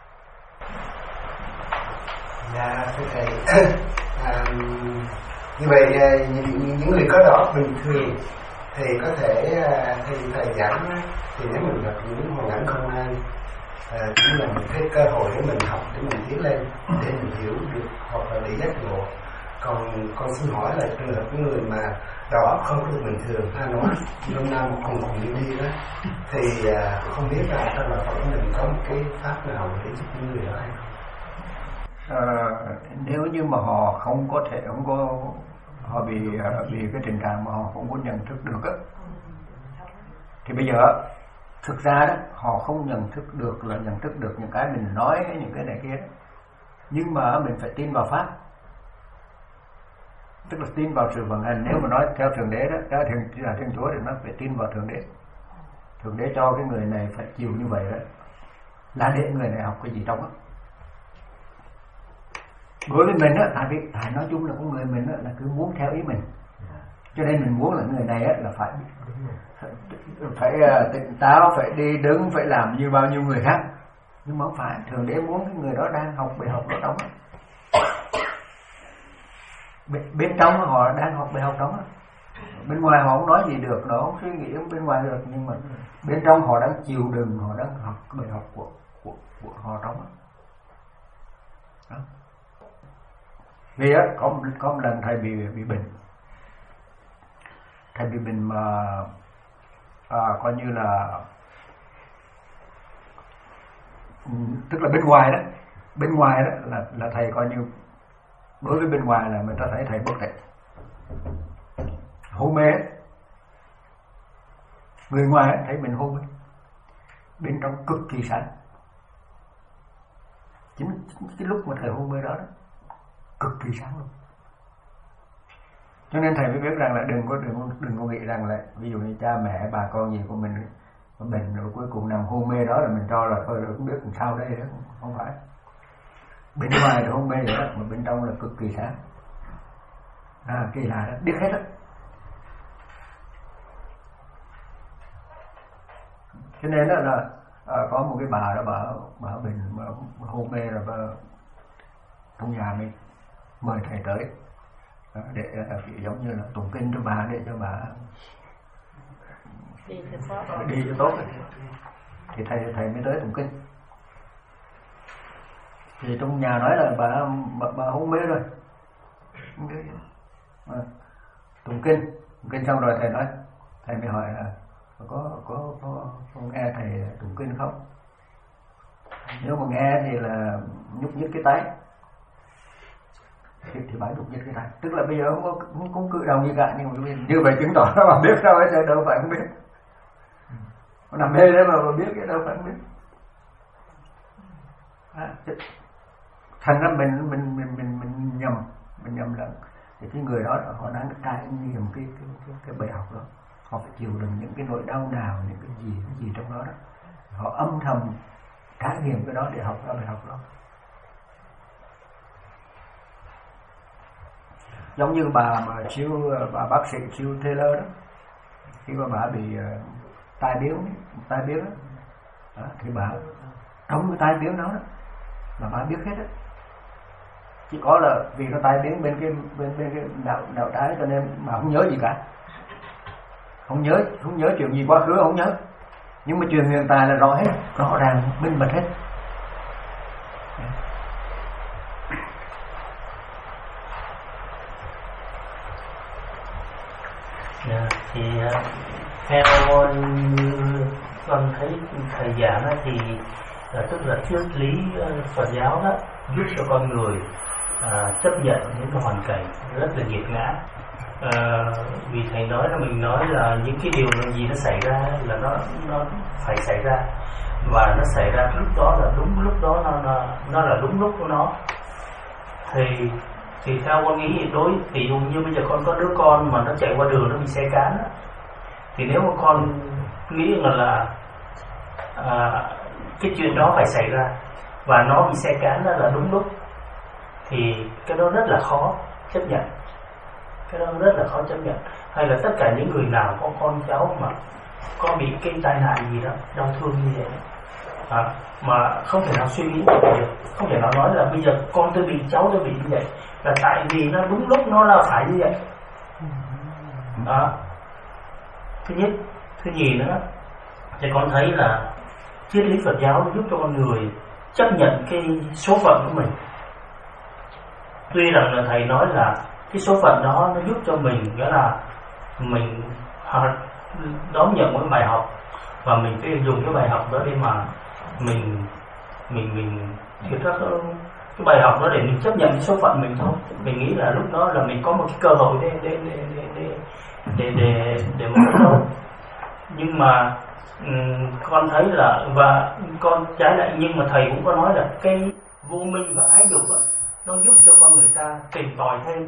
Dạ thưa thầy, à, như vậy những, những người có đó bình thường thì có thể thì thầy giảng thì nếu mình gặp những hoàn cảnh không ai à, cũng là một cái cơ hội để mình học, để mình tiến lên, để mình hiểu được hoặc là để giác ngộ. Còn con xin hỏi là trường hợp những người mà đầu óc không được bình thường, hay nói nôm na một cùng cùng đi đi đó, thì à, không biết là trong đạo Phật của mình có một cái pháp nào để giúp những người đó hay không? À, nếu như mà họ không có thể không có họ bị bị cái tình trạng mà họ không có nhận thức được á, thì bây giờ thực ra đó họ không nhận thức được là nhận thức được những cái mình nói những cái này kia đó. Nhưng mà mình phải tin vào pháp, tức là tin vào sự vận hành. Nếu mà nói theo thượng đế đó, theo thiên là thiên chúa thì nó phải tin vào thượng đế. Thượng đế cho cái người này phải chịu như vậy đó là để người này học cái gì trong đó. Đối với mình á, tại vì tại nói chung là con người mình á, là cứ muốn theo ý mình, cho nên mình muốn là người này á, là phải phải uh, tỉnh táo, phải đi đứng, phải làm như bao nhiêu người khác. Nhưng mà không phải, thường đế muốn cái người đó đang học bài học đó trong đó. Bên, bên trong họ đang học bài học đó, bên ngoài họ không nói gì được, nó không suy nghĩ bên ngoài được, nhưng mà bên trong họ đang chịu đựng, họ đang học bài học của của, của họ trong đó. Đó. Vì á, có, có một lần thầy bị, bị bệnh. Thầy bị bệnh mà à, coi như là tức là bên ngoài đó, bên ngoài đó là, là thầy coi như đối với bên ngoài là người ta thấy thầy bất tỉnh, hôn mê. Người ngoài thấy mình hôn mê, bên trong cực kỳ sáng. Chính, chính cái lúc mà thầy hôn mê đó, đó cực kỳ sáng luôn. Cho nên thầy mới biết rằng là đừng có đừng có đừng có nghĩ rằng là ví dụ như cha mẹ bà con gì của mình bệnh rồi cuối cùng nằm hôn mê đó là mình cho là thôi rồi không biết làm sao đây đó, không phải. bên ngoài thì hôn mê rồi đó, mà bên trong là cực kỳ sáng. À, kỳ lạ đó, biết hết đó. Cho nên đó là à, có một cái bà đó bà bà bình bà hôn mê rồi bà trong nhà mình mời thầy tới để giống như là tụng kinh cho bà, để cho bà đi cho, đi cho tốt. Thì thầy thầy mới tới tụng kinh. Thì trong nhà nói là bà bà, bà hôn mê rồi, à, tụng kinh tụng kinh xong rồi thầy nói, thầy mới hỏi là có có có, có nghe thầy tụng kinh không? Nếu mà nghe thì là nhúc nhích cái tay, thì, thì bà nhúc nhích cái tay, tức là bây giờ không có không, không cử động gì cả, nhưng mà như vậy chứng tỏ nó mà biết sao ấy, đâu phải không biết. Nó nằm mê đấy mà mà biết cái đâu phải không biết. À, thành ra mình mình mình mình mình nhầm mình nhầm lẫn. Thì cái người đó họ đang trải nghiệm cái cái cái, cái bài học đó, họ phải chịu đựng những cái nỗi đau nào, những cái gì cái gì trong đó đó, họ âm thầm trải nghiệm cái đó để học ra bài học đó. Giống như bà mà siêu bà bác sĩ siêu Taylor đó, khi mà bà bị uh, tai biến tai biến đó, đó, thì bà trong cái tai biến đó, đó mà bà biết hết đó. Chỉ có là vì nó tai biến bên cái bên bên cái đạo đạo trái cho nên mà không nhớ gì cả, không nhớ không nhớ chuyện gì quá khứ không nhớ, nhưng mà chuyện hiện tại là rõ hết, rõ ràng minh bạch hết. Yeah, thì theo con thấy thầy giảng thì là tức là triết lý Phật giáo đó giúp cho con người à, chấp nhận những cái hoàn cảnh rất là nghiệt ngã. À, vì thầy nói là mình nói là những cái điều gì nó xảy ra là nó nó phải xảy ra, và nó xảy ra lúc đó là đúng lúc đó, nó nó, nó là đúng lúc của nó. Thì thì theo con nghĩ đối ví dụ như bây giờ con có đứa con mà nó chạy qua đường nó bị xe cán đó, thì nếu mà con nghĩ rằng là à, cái chuyện đó phải xảy ra và nó bị xe cán đó là đúng lúc, thì cái đó rất là khó chấp nhận, cái đó rất là khó chấp nhận. Hay là tất cả những người nào có con cháu mà có bị cái tai nạn gì đó đau thương như vậy à, mà không thể nào suy nghĩ được, không thể nào nói là bây giờ con tôi bị, cháu tôi bị như vậy là tại vì nó đúng lúc nó là phải như vậy đó. Thứ nhất. Thứ nhì nữa thì con thấy là triết lý Phật giáo giúp cho con người chấp nhận cái số phận của mình. Tuy rằng là thầy nói là cái số phận đó nó giúp cho mình, nghĩa là mình đón nhận một bài học và mình phải dùng cái bài học đó để mà mình mình mình thì các cái bài học đó để mình chấp nhận cái số phận mình thôi. Mình nghĩ là lúc đó là mình có một cái cơ hội để để để để để để để, để mà thôi. Nhưng mà um, con thấy là, và con trái lại, nhưng mà thầy cũng có nói là cái vô minh và ái dục nó giúp cho con người ta tìm tòi thêm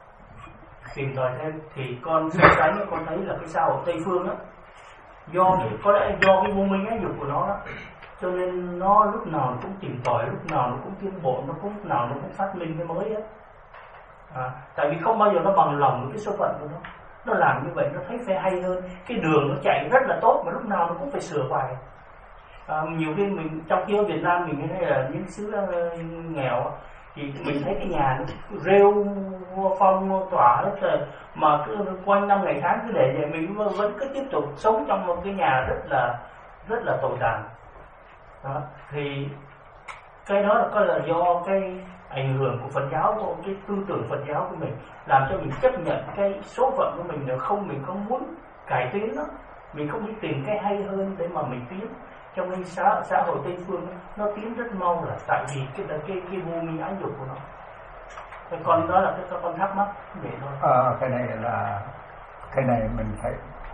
tìm tòi thêm thì con so sánh, con thấy là cái xã hội Tây phương á, do có lẽ do cái vô minh ái dục của nó đó, cho nên nó lúc nào nó cũng tìm tòi, lúc nào nó cũng tiến bộ, nó cũng lúc nào nó cũng phát minh cái mới á. À, tại vì không bao giờ nó bằng lòng với cái số phận của nó. Nó làm như vậy nó thấy phải hay hơn. Cái đường nó chạy rất là tốt mà lúc nào nó cũng phải sửa hoài. À, nhiều khi mình trong khi ở Việt Nam mình hay là những xứ nghèo thì mình thấy cái nhà nó rêu phong tỏa hết rồi, mà cứ quanh năm ngày tháng cứ để vậy, mình vẫn cứ tiếp tục sống trong một cái nhà rất là rất là tồi tàn. Đó. Thì cái đó là có là do cái ảnh hưởng của Phật giáo, của cái tư tưởng Phật giáo của mình, làm cho mình chấp nhận cái số phận của mình, nếu không mình không muốn cải tiến nó, mình không đi tìm cái hay hơn để mà mình tiến. Trong cái xã xã hội Tây phương nó tiến rất mau là tại vì cái cái cái vô minh ái dục của nó. Cái con đó là cái con thắc mắc vậy thôi. À, cái này là cái này mình phải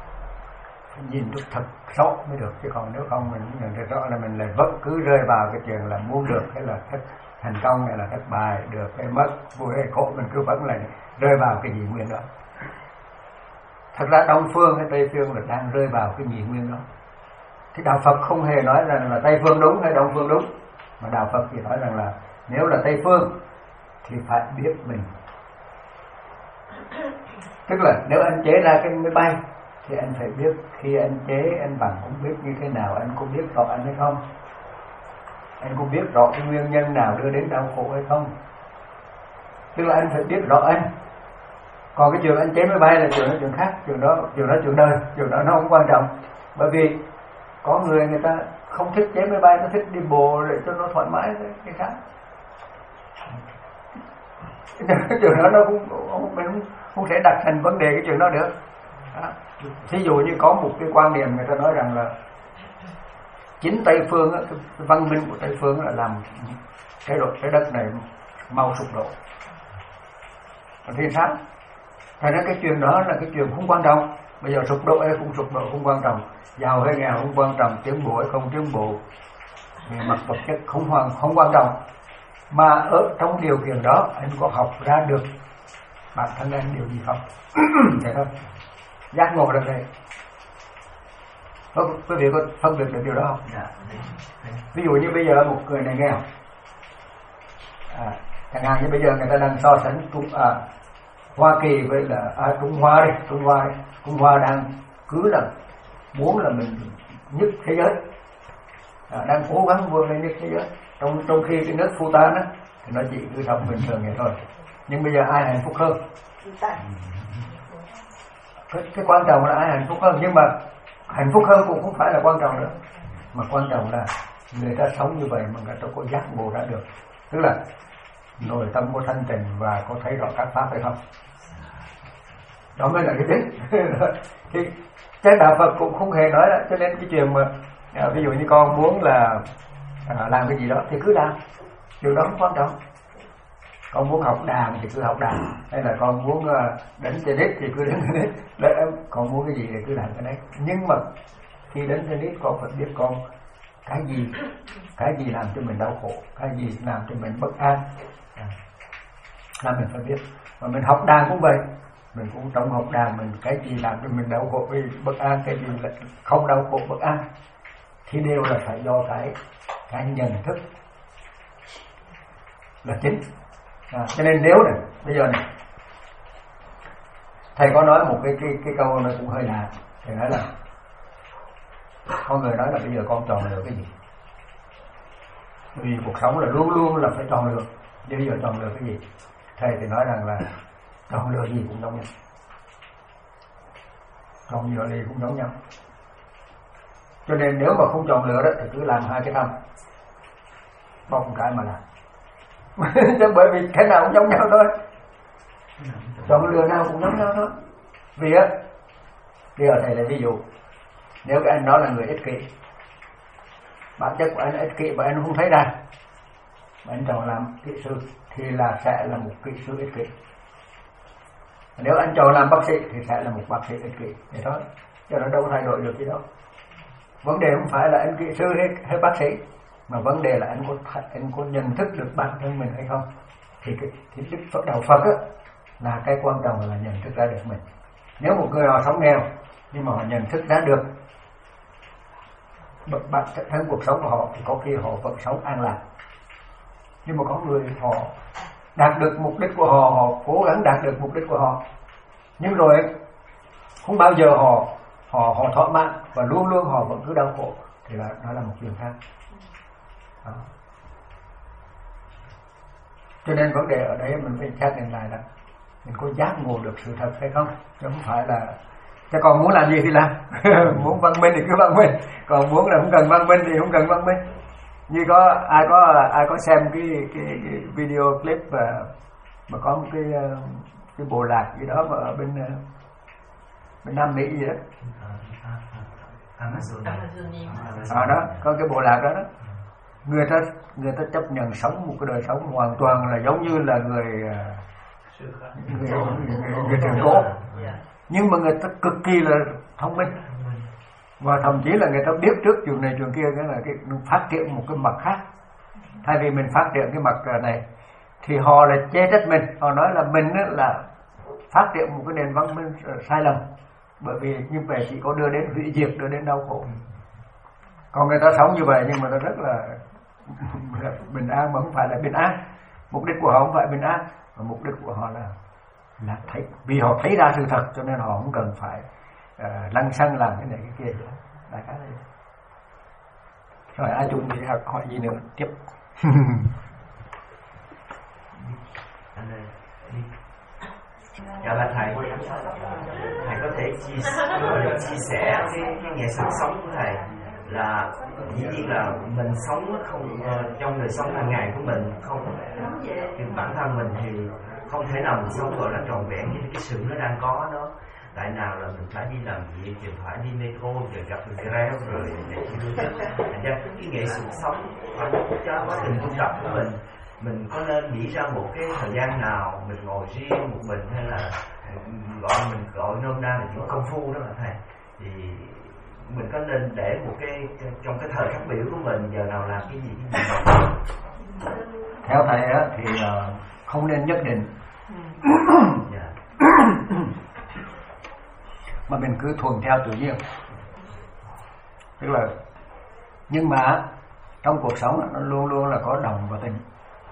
nhìn được thật sâu mới được, chứ còn nếu không mình nhận được rõ là mình lại vẫn cứ rơi vào cái chuyện là muốn được hay là thất thành công hay là thất bại, được hay mất, vui hay khổ, mình cứ vẫn lại rơi vào cái nhị nguyên đó. Thật ra Đông phương hay Tây phương là đang rơi vào cái nhị nguyên đó. Thì đạo Phật không hề nói rằng là Tây phương đúng hay Đông phương đúng, mà đạo Phật chỉ nói rằng là Nếu là Tây phương thì phải biết mình. Tức là nếu anh chế ra cái máy bay thì anh phải biết khi anh chế anh bằng cũng biết như thế nào, anh có biết rõ anh hay không, anh có biết rõ cái nguyên nhân nào đưa đến đau khổ hay không. Tức là anh phải biết rõ anh. Còn cái chuyện anh chế máy bay là chuyện đó chuyện khác, chuyện đó chuyện đó chuyện đời, chuyện đó nó không quan trọng. Bởi vì có người người ta không thích chế máy bay, nó thích đi bộ để cho nó thoải mái cái khác. Cái chuyện đó nó cũng không, mình không, không thể đặt thành vấn đề cái chuyện đó được. Đó. Thí dụ như có một cái quan niệm người ta nói rằng là chính Tây phương, cái văn minh của Tây phương là làm cái độ trái đất này mau sụp đổ. Thì sao? Thành ra cái chuyện đó là cái chuyện không quan trọng. Bây giờ sụp đổ hay không sụp đổ không quan trọng, giàu hay nghèo không quan trọng, tiến bộ hay không tiến bộ, mặt vật chất không hoàn không quan trọng. Mà ở trong điều kiện đó anh có học ra được bản thân anh điều gì không? Thế thôi. Giác ngộ được đây. Quý vị có phân biệt được điều đó không? Dạ. Ví dụ như bây giờ một người này nghèo, à, chẳng hạn như bây giờ người ta đang so sánh Trung, à, Hoa Kỳ với là à, Trung Hoa đi, Trung Hoa đi. Trung Hoa đang cứ là muốn là mình nhất thế giới, à, đang cố gắng vươn lên nhất thế giới. Trong trong khi cái nước Bhutan á thì nó chỉ cứ sống bình thường vậy thôi. Nhưng bây giờ ai hạnh phúc hơn? Cái, cái quan trọng là ai hạnh phúc hơn, nhưng mà hạnh phúc hơn cũng không phải là quan trọng nữa, mà quan trọng là người ta sống như vậy mà người ta có giác ngộ ra được, tức là nội tâm có thanh tịnh và có thấy rõ các pháp hay không. Đó mới là cái đích. Thì cái đạo Phật cũng không hề nói đó, cho nên cái chuyện mà à, ví dụ như con muốn là à, làm cái gì đó thì cứ làm, điều đó không quan trọng. Con muốn học đàn thì cứ học đàn, hay là con muốn uh, đánh tennis thì cứ đánh tennis. Con muốn cái gì thì cứ làm cái đấy. Nhưng mà khi đánh tennis con phải biết con cái gì cái gì làm cho mình đau khổ, cái gì làm cho mình bất an, à, là mình phải biết. Mà mình học đàn cũng vậy, mình cũng trong học đàn mình cái gì làm cho mình đau khổ bất an, cái gì là không đau khổ bất an, thì đều là phải do cái cái nhận thức là chính. À, cho nên nếu này bây giờ này thầy có nói một cái cái cái câu này cũng hơi lạ. Thầy nói là con người nói là bây giờ con chọn lựa cái gì, vì cuộc sống là luôn luôn là phải chọn lựa. Bây giờ chọn lựa cái gì? Thầy thì nói rằng là chọn lựa gì cũng giống nhau, chọn lựa gì cũng giống nhau. Cho nên nếu mà không chọn lựa đó thì cứ làm hai cái tâm, bóc một cái mà làm. Chứ bởi vì cái nào cũng giống nhau thôi, chọn lựa nào cũng giống nhau thôi. Vì á, bây giờ thầy lấy ví dụ, nếu cái anh đó là người ích kỷ, bản chất của anh ích kỷ và anh không thấy ra, mà anh chọn làm kỹ sư thì là sẽ là một kỹ sư ích kỷ. Nếu anh chọn làm bác sĩ thì sẽ là một bác sĩ ích kỷ. Vậy thôi, cho nó đâu thay đổi được gì đâu. Vấn đề không phải là anh kỹ sư hay, hay bác sĩ, mà vấn đề là anh có anh có nhận thức được bản thân mình hay không. Thì cái, cái đức Phật đạo Phật á, là cái quan trọng là nhận thức ra được mình. Nếu một người họ sống nghèo nhưng mà họ nhận thức ra được bản thân cuộc sống của họ thì có khi họ vẫn sống an lạc. Nhưng mà có người họ đạt được mục đích của họ, họ cố gắng đạt được mục đích của họ, nhưng rồi không bao giờ họ họ họ thỏa mãn và luôn luôn họ vẫn cứ đau khổ, thì là đó là một chuyện khác. Đó. Cho nên vấn đề ở đây mình phải xác định lại là mình có giác ngộ được sự thật hay không, chứ không phải là chứ còn muốn làm gì thì làm. Muốn văn minh thì cứ văn minh, còn muốn là không cần văn minh thì không cần văn minh. Như có ai có ai có xem cái cái, cái video clip mà mà có một cái cái bộ lạc gì đó mà ở bên bên Nam Mỹ gì đó, à đó có cái bộ lạc đó, đó. người ta người ta chấp nhận sống một cái đời sống hoàn toàn là giống như là người người, người, người trường cố, nhưng mà người ta cực kỳ là thông minh, và thậm chí là người ta biết trước chuyện này chuyện kia, cái là cái phát triển một cái mặt khác. Thay vì mình phát triển cái mặt này thì họ là chê trách mình, họ nói là mình là phát triển một cái nền văn minh sai lầm, bởi vì như vậy chỉ có đưa đến hủy diệt, đưa đến đau khổ. Còn người ta sống như vậy nhưng mà nó rất là bình an mà không phải là bình an. Mục đích của họ không phải bình an, mà mục đích của họ là là thấy, vì họ thấy ra sự thật cho nên họ không cần phải uh, lăng xăng làm cái này cái kia nữa. Đại khái này. Rồi ai chung thì hỏi gì nữa tiếp. Dạ là thầy, thầy có thể chia, chia sẻ cái, cái nghệ thuật sống của thầy là dĩ nhiên là mình sống không trong đời sống hàng ngày của mình không, thì bản thân mình thì không thể nào mình sống gọi là trọn vẹn như cái sự nó đang có đó. Tại nào là mình phải đi làm việc, rồi phải đi metro, rồi gặp người Grab, rồi này kia nữa. Thành ra cái nghệ thuật sống phải cho quá trình tu tập của mình, mình có nên nghĩ ra một cái thời gian nào mình ngồi riêng một mình, hay là gọi mình gọi nôm na là những công phu đó là thầy, thì mình có nên để một cái trong cái thời khắc biểu của mình giờ nào làm cái gì cái gì không? Theo thầy á thì không nên nhất định. Yeah. Mà mình cứ thuận theo tự nhiên. Tức là nhưng mà trong cuộc sống nó luôn luôn là có động và tĩnh.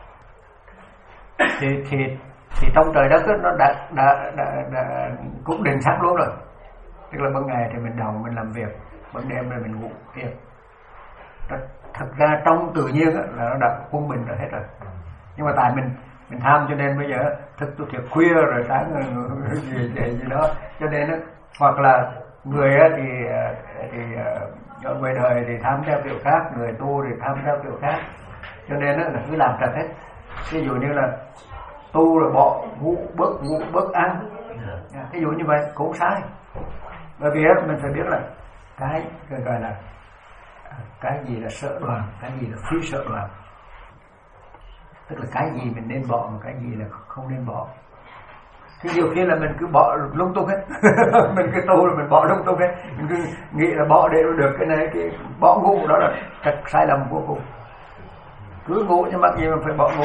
Thì thì thì trong trời đất nó đã, đã, đã, đã cũng định sẵn luôn rồi. Tức là ban ngày thì mình động mình làm việc, ban đêm rồi mình ngủ kia. Thật ra trong tự nhiên là nó đã quân bình rồi hết rồi. Nhưng mà tại mình mình tham cho nên bây giờ thức tôi thiệt khuya rồi sáng gì, gì, gì đó, cho nên đó, hoặc là người thì thì ở ngoài đời thì tham theo kiểu khác, người tu thì tham theo kiểu khác, cho nên là cứ làm trật hết. Ví dụ như là tu rồi bỏ ngủ bớt ngủ bớt ăn, ví dụ như vậy cũng sai. Bởi vì mình phải biết là cái gọi là cái gì là sợ đoàn, cái gì là phi sợ đoàn. Tức là cái gì mình nên bỏ mà cái gì là không nên bỏ. Thì nhiều khi là mình cứ bỏ lung tung hết. Mình cứ tu rồi mình bỏ lung tung hết. Mình cứ nghĩ là bỏ để được cái này, cái bỏ ngủ đó là thật sai lầm vô cùng. Cứ ngủ nhưng mà gì mà phải bỏ ngủ.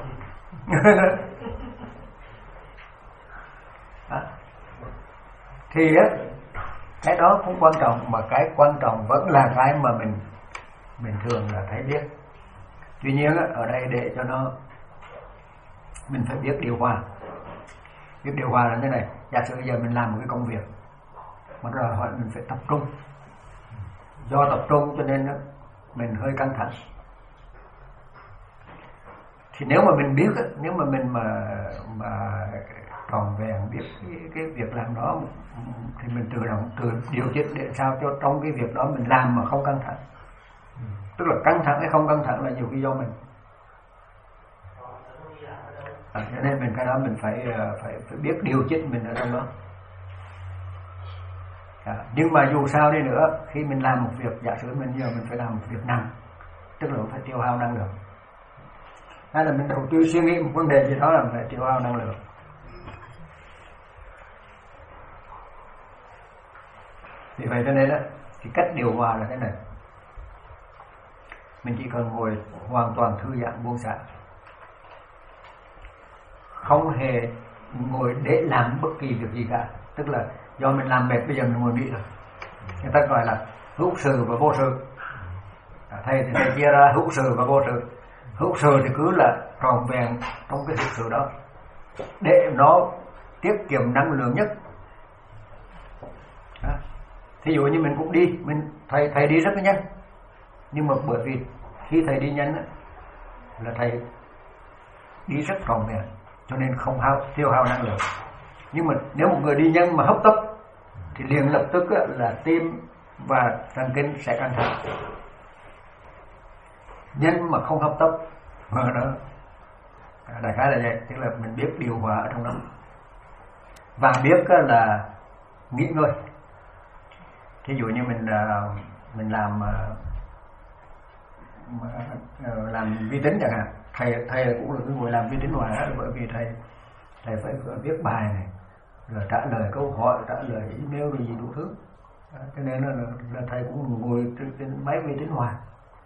Thì á, cái đó không quan trọng, mà cái quan trọng vẫn là cái mà mình mình thường là thấy biết. Tuy nhiên á, ở đây để cho nó mình phải biết điều hòa. Biết điều hòa là thế này. Giả sử giờ mình làm một cái công việc mà đòi hỏi mình phải tập trung. Do tập trung cho nên á, mình hơi căng thẳng. Thì nếu mà mình biết á, nếu mà mình mà mà tròn vẹn biết cái, cái việc làm đó thì mình tự động tự điều chỉnh để sao cho trong cái việc đó mình làm mà không căng thẳng. Tức là căng thẳng hay không căng thẳng là nhiều khi do mình. À, cho nên mình cái đó mình phải phải phải biết điều chỉnh mình ở trong đó. À, nhưng mà dù sao đi nữa, khi mình làm một việc, giả sử mình giờ mình phải làm một việc nặng, tức là phải tiêu hao năng lượng. Hay là mình đầu tư suy nghĩ một vấn đề gì đó là phải tiêu hao năng lượng. Vì vậy cho nên đó, thì cách điều hòa là thế này. Mình chỉ cần ngồi hoàn toàn thư giãn buông xả, không hề ngồi để làm bất kỳ việc gì cả. Tức là do mình làm mệt bây giờ mình ngồi nghỉ rồi. Người ta gọi là hữu sự và vô sự. Thầy thì thầy chia ra hữu sự và vô sự. Hữu sự thì cứ là tròn vẹn trong cái hữu sự đó để nó tiết kiệm năng lượng nhất. Đó. Thí dụ như mình cũng đi, mình thầy thầy đi rất là nhanh, nhưng mà bởi vì khi thầy đi nhanh là thầy đi rất tròn vẹn, cho nên không hao tiêu hao năng lượng. Nhưng mà nếu một người đi nhanh mà hấp tấp thì liền lập tức là tim và thần kinh sẽ căng thẳng. Nhanh mà không hấp tấp mà đó, đại khái là vậy. Tức là mình biết điều hòa ở trong đó và biết là nghỉ ngơi. Thí dụ như mình mình làm làm vi tính chẳng hạn, thầy thầy cũng là cái người làm vi tính hoài đó, bởi vì thầy thầy phải viết bài này, rồi trả lời câu hỏi, trả lời email rồi gì đủ thứ. Đó, cho nên là, là thầy cũng ngồi trên, trên máy vi tính hoài.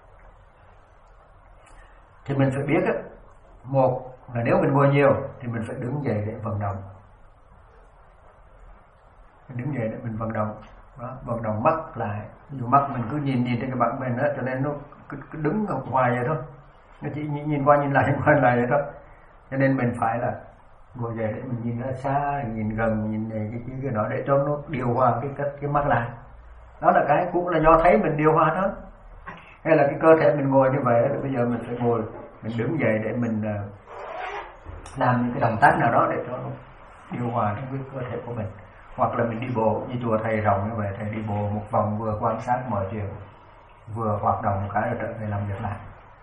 Thì mình phải biết á, một là nếu mình ngồi nhiều thì mình phải đứng dậy để vận động. Mình đứng dậy để mình vận động. đó, vận động mắt lại. Ví dụ mắt mình cứ nhìn nhìn trên cái mặt mình đó, cho nên nó cứ, cứ đứng ở ngoài vậy thôi, nó chỉ nhìn, nhìn qua nhìn lại nhìn qua nhìn lại vậy thôi. Cho nên mình phải là ngồi dậy để mình nhìn ra xa, nhìn gần, nhìn này cái cái, cái đó để cho nó điều hòa cái cái, cái mắt lại. Đó là cái cũng là do thấy mình điều hòa đó. Hay là cái cơ thể mình ngồi như vậy, bây giờ mình phải ngồi, mình đứng dậy để mình uh, làm những cái động tác nào đó để cho nó điều hòa trong cái cơ thể của mình. Hoặc là mình đi bộ như chùa thầy rộng như vậy, thầy đi bộ một vòng vừa quan sát mọi chuyện, vừa hoạt động một cái rồi trở về làm việc lại.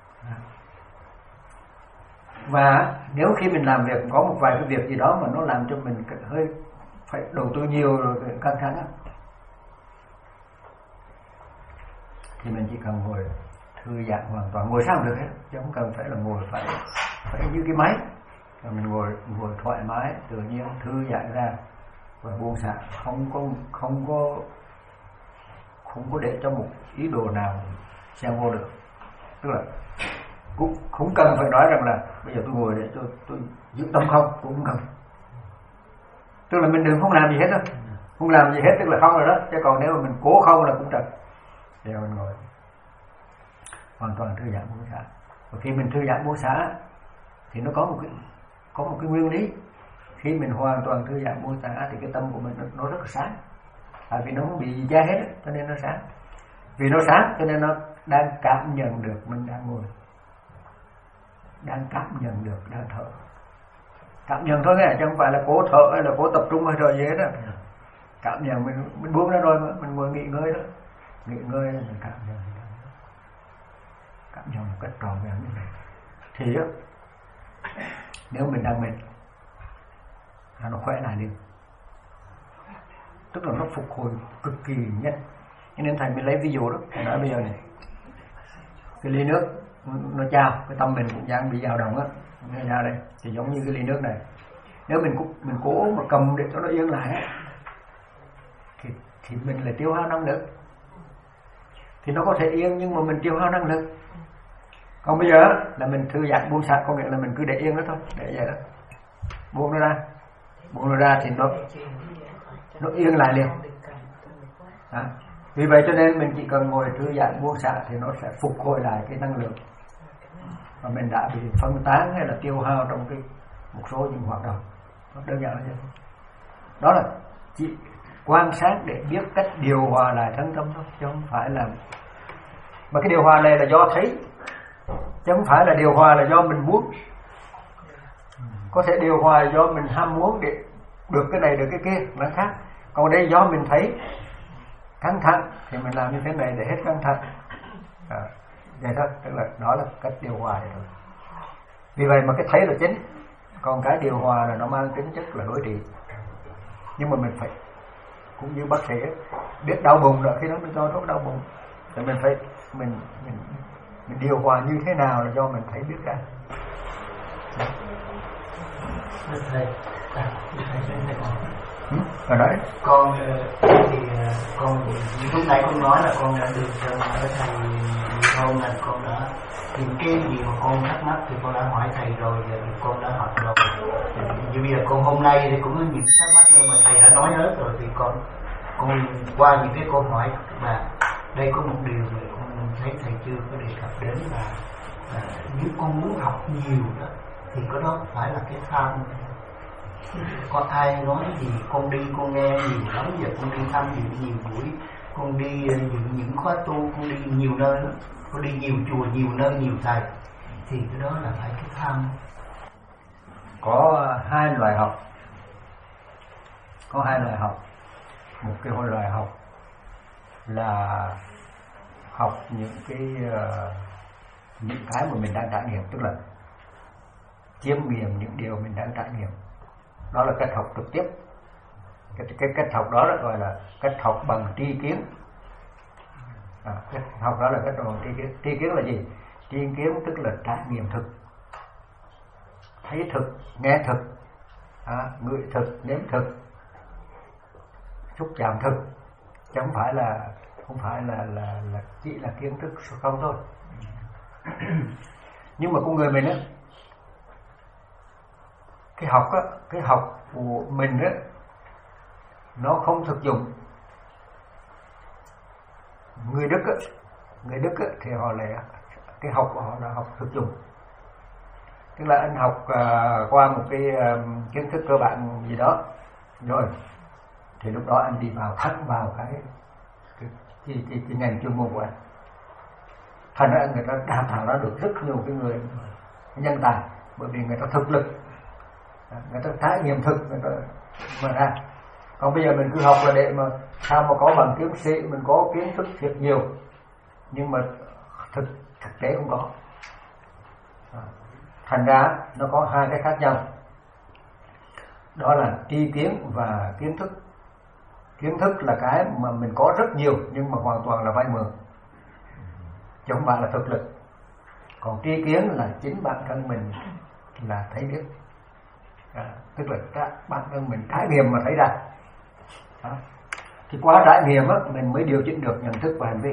Và nếu khi mình làm việc có một vài cái việc gì đó mà nó làm cho mình hơi phải đầu tư nhiều rồi căng thẳng á, thì mình chỉ cần ngồi thư giãn hoàn toàn, ngồi sao được hết, chứ không cần phải là ngồi phải phải như cái máy. Rồi mình ngồi ngồi thoải mái, tự nhiên thư giãn ra và buông xả, không có không có không có để cho một ý đồ nào xen vô được. Tức là cũng không cần phải nói rằng là bây giờ tôi ngồi để cho tôi giữ tâm không, cũng không cần. Tức là mình đừng không làm gì hết đâu, không làm gì hết tức là không rồi đó. Chứ còn nếu mà mình cố không là cũng trật. Thì mình ngồi hoàn toàn thư giãn buông xả. Và khi mình thư giãn buông xả thì nó có một cái có một cái nguyên lý. Khi mình hoàn toàn thư giãn buông xả thì cái tâm của mình nó, nó rất là sáng. Tại vì nó không bị gì che hết cho nên nó sáng. Vì nó sáng cho nên nó đang cảm nhận được mình đang ngồi, đang cảm nhận được đang thở. Cảm nhận thôi nghe, chứ không phải là cố thở hay là cố tập trung hay rồi gì hết đó. Cảm nhận mình mình buông ra rồi mà mình ngồi nghỉ ngơi đó, nghỉ ngơi mình cảm nhận cảm nhận một cách trọn vẹn như vậy. Thì đó, nếu mình đang mệt nó khỏe lại liền, tức là nó phục hồi cực kỳ nhanh. Cho nên thầy mới lấy ví dụ đó, thầy nói bây giờ này, cái ly nước nó trao, cái tâm mình cũng đang bị dao động á, nó ra đây thì giống như cái ly nước này, nếu mình mình cố mà cầm để cho nó yên lại á, thì thì mình lại tiêu hao năng lượng. Thì nó có thể yên nhưng mà mình tiêu hao năng lượng. Còn bây giờ là mình thư giãn buông xả, có nghĩa là mình cứ để yên nó thôi, để vậy đó, buông nó ra, buông nó ra thì nó nó yên lại liền. À, vì vậy cho nên mình chỉ cần ngồi thư giãn buông xả thì nó sẽ phục hồi lại cái năng lượng mà mình đã bị phân tán hay là tiêu hao trong cái một số những hoạt động. Nó đơn giản là như thế. Đó là chỉ quan sát để biết cách điều hòa lại thân tâm thôi, chứ không phải là, mà cái điều hòa này là do thấy, chứ không phải là điều hòa là do mình muốn. Có thể điều hòa là do mình ham muốn để được cái này được cái kia là khác. Còn đây do mình thấy căng thẳng thì mình làm như thế này để hết căng thẳng. À, vậy thôi, tức là đó là cách điều hòa vậy thôi. Vì vậy mà cái thấy là chính, còn cái điều hòa là nó mang tính chất là đối trị. Nhưng mà mình phải cũng như bác sĩ biết đau bụng rồi khi đó mình cho thuốc đau bụng, thì mình phải mình mình mình điều hòa như thế nào là do mình thấy biết ra. Thầy, thầy sẽ thầy còn. Ở đấy. Con thì con lúc nãy con nói là con đã được với thầy hôm là con đã tìm cái gì mà con thắc mắc thì con đã hỏi thầy rồi, và con đã học rồi. Như bây giờ con hôm nay thì cũng có nhiều thắc mắc nữa mà thầy đã nói hết rồi, thì con con qua những cái câu hỏi mà đây có một điều mà con thấy thầy chưa có đề cập đến là, là nếu con muốn học nhiều đó thì có đó phải là cái tham. Có ai nói gì con đi con nghe nhiều lắm, giờ con đi thăm dự nhiều buổi, con đi những, những khóa tu, con đi nhiều nơi lắm, con đi nhiều chùa, nhiều nơi, nhiều thầy, thì cái đó là phải cái tham. Có hai loại học, có hai loại học. Một cái loại học là học những cái uh, những cái mà mình đang trải nghiệm, tức là chiêm nghiệm những điều mình đang trải nghiệm. Đó là cách học trực tiếp. Cái, cái cách học đó là gọi là cách học bằng tri kiến. À, cách học đó là cách học bằng tri kiến. Tri kiến là gì? Tri kiến tức là trải nghiệm thực, thấy thực, nghe thực, à, ngửi thực, nếm thực, xúc chạm thực, chứ không phải là không phải là là, là chỉ là kiến thức không thôi. Nhưng mà con người mình á, cái học á, cái học của mình á, nó không thực dụng, người Đức á, người Đức á, thì họ lại cái học của họ là học thực dụng, tức là anh học uh, qua một cái uh, kiến thức cơ bản gì đó rồi thì lúc đó anh đi vào thẳng vào cái cái, cái, cái, cái ngành chuyên môn của anh. Thành ra người ta đào tạo ra được rất nhiều cái người nhân tài, bởi vì người ta thực lực, người ta trải nghiệm thực, người ta mà ra. Còn bây giờ mình cứ học là để mà sao mà có bằng tiến sĩ, mình có kiến thức thiệt nhiều nhưng mà thực thực tế không có. Thành ra nó có hai cái khác nhau, đó là tri kiến và kiến thức. Kiến thức là cái mà mình có rất nhiều nhưng mà hoàn toàn là vay mượn, chứ không phải là thực lực. Còn tri kiến là chính bản thân mình là thấy biết, à, tức là các bản thân mình trải nghiệm mà thấy ra. À, thì qua trải nghiệm á, mình mới điều chỉnh được nhận thức và hành vi.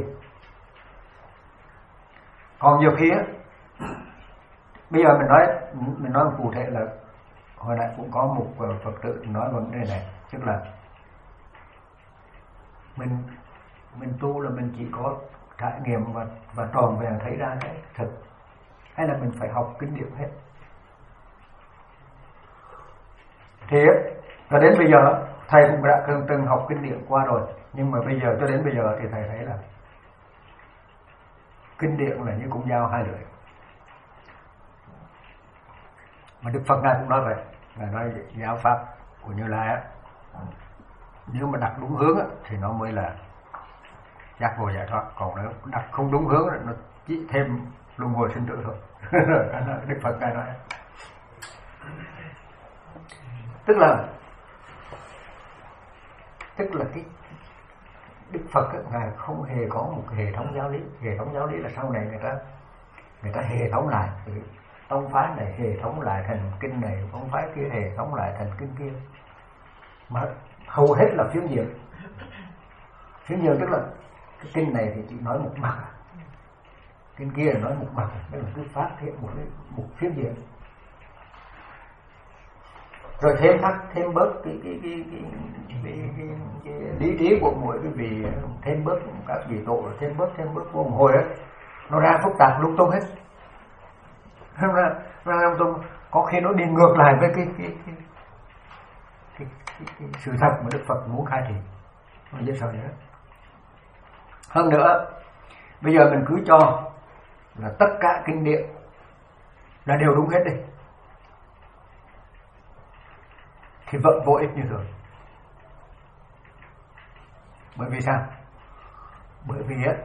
Còn nhiều khi á, bây giờ mình nói mình nói cụ thể là hồi nãy cũng có một Phật tử nói vấn đề này, tức là mình mình tu là mình chỉ có trải nghiệm và và tròn vẹn thấy ra cái thực, hay là mình phải học kinh điển hết. Thì cho đến bây giờ thầy cũng đã từng, từng học kinh điển qua rồi, nhưng mà bây giờ cho đến bây giờ thì thầy thấy là kinh điển là như cũng dao hai lưỡi. Mà Đức Phật ngài cũng nói vậy, ngài nói giáo pháp của Như Lai á, nếu mà đặt đúng hướng á, thì nó mới là giác ngộ giải thoát, còn nếu đặt không đúng hướng nó chỉ thêm luân hồi sinh tử thôi. Đức Phật ngài nói, tức là tức là cái Đức Phật ấy, ngài không hề có một hệ thống giáo lý. Hệ thống giáo lý là sau này người ta người ta hệ thống lại, tông phái này hệ thống lại thành kinh này, tông phái kia hệ thống lại thành kinh kia, mà hầu hết là phiến diện. Phiến diện tức là cái kinh này thì chỉ nói một mặt, kinh kia là nói một mặt, tức là cứ phát hiện một một phiến diện, rồi thêm thắt thêm bớt cái cái cái cái, cái, cái, cái, cái lý trí của mỗi cái vị, thêm bớt các vị tổ, thêm bớt thêm bớt vô một hồi đó nó ra phức tạp lung tung hết, ra ra lung tung, có khi nó đi ngược lại với cái cái cái, cái, cái, cái sự thật mà Đức Phật muốn khai thị, nó dễ sợ nữa. Hơn nữa bây giờ mình cứ cho là tất cả kinh điển là đều đúng hết đi thì vẫn vô ích như thường. Bởi vì sao? Bởi vì á,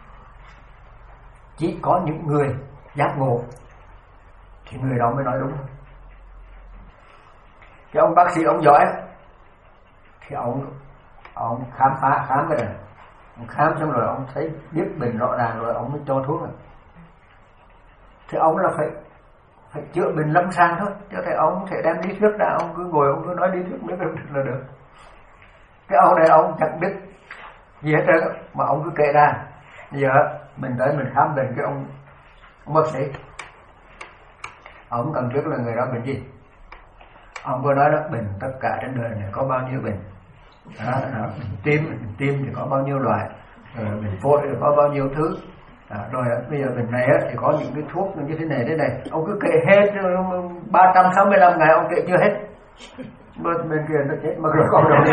chỉ có những người giác ngộ thì người đó mới nói đúng. Cái ông bác sĩ ông giỏi thì ông ông khám phá khám cái này, ông khám xong rồi ông thấy biết bệnh rõ ràng rồi ông mới cho thuốc rồi. Thì ông là phải phải chữa bệnh lâm sàng thôi, chứ thầy ông sẽ đem lý thuyết ra, ông cứ ngồi ông cứ nói lý thuyết mấy cái là được. Cái ông này ông chẳng biết gì hết trơn mà ông cứ kể ra. Bây giờ mình tới mình khám bệnh cái ông, ông bác sĩ, ông cần biết là người đó bệnh gì. Ông vừa nói đó, bệnh tất cả trên đời này có bao nhiêu bệnh, đó, đó, bệnh tim, bệnh tim thì có bao nhiêu loại, rồi bệnh phổi thì có bao nhiêu thứ. À, rồi bây giờ bệnh này á, thì có những cái thuốc như thế này thế này, ông cứ kể hết ba trăm sáu mươi lăm ngày ông kể chưa hết, bên, bên kia nó chết mất rồi con đâu.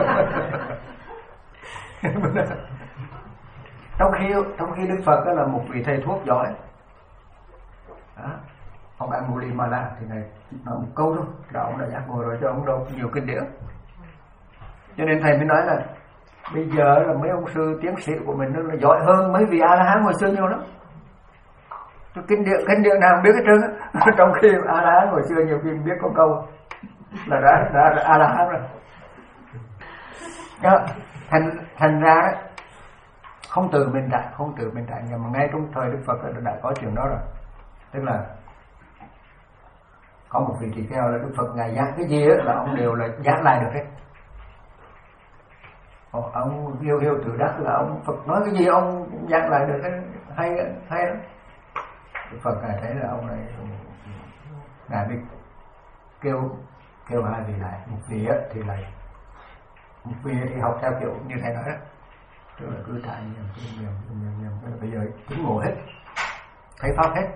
trong khi trong khi Đức Phật đó là một vị thầy thuốc giỏi, đó, ông Angulimala thì này nói một câu thôi là ông đã giác ngộ rồi, cho ông đâu nhiều kinh điển. Cho nên thầy mới nói là bây giờ là mấy ông sư tiến sĩ của mình nó là giỏi hơn mấy vị A-la-hán hồi xưa nhiều lắm. Kinh điển kinh điển nào biết hết trơn á. Trong khi A-la-hán hồi xưa nhiều khi biết có câu là đã đã, đã A-la-hán rồi. Đó, thành thành ra đó, không tự mình trải không tự mình trải nhưng mà ngay trong thời Đức Phật đã, đã có chuyện đó rồi. Tức là có một vị tỳ kheo là Đức Phật ngài giảng cái gì đó, là ông đều là giảng lại được hết. Ông hiu hiu tự đắc là ông Phật nói cái gì ông giảng lại được, hay hay lắm. Đức Phật ngài thấy là ông này ngài biết kêu kêu hai vị lại, một vị thì lại một vị thì học theo kiểu như thầy nói đó, tức là cứ trải nghiệm kinh nghiệm kinh nghiệm, nghiệm. Bây giờ chứng ngộ hết, thấy pháp hết.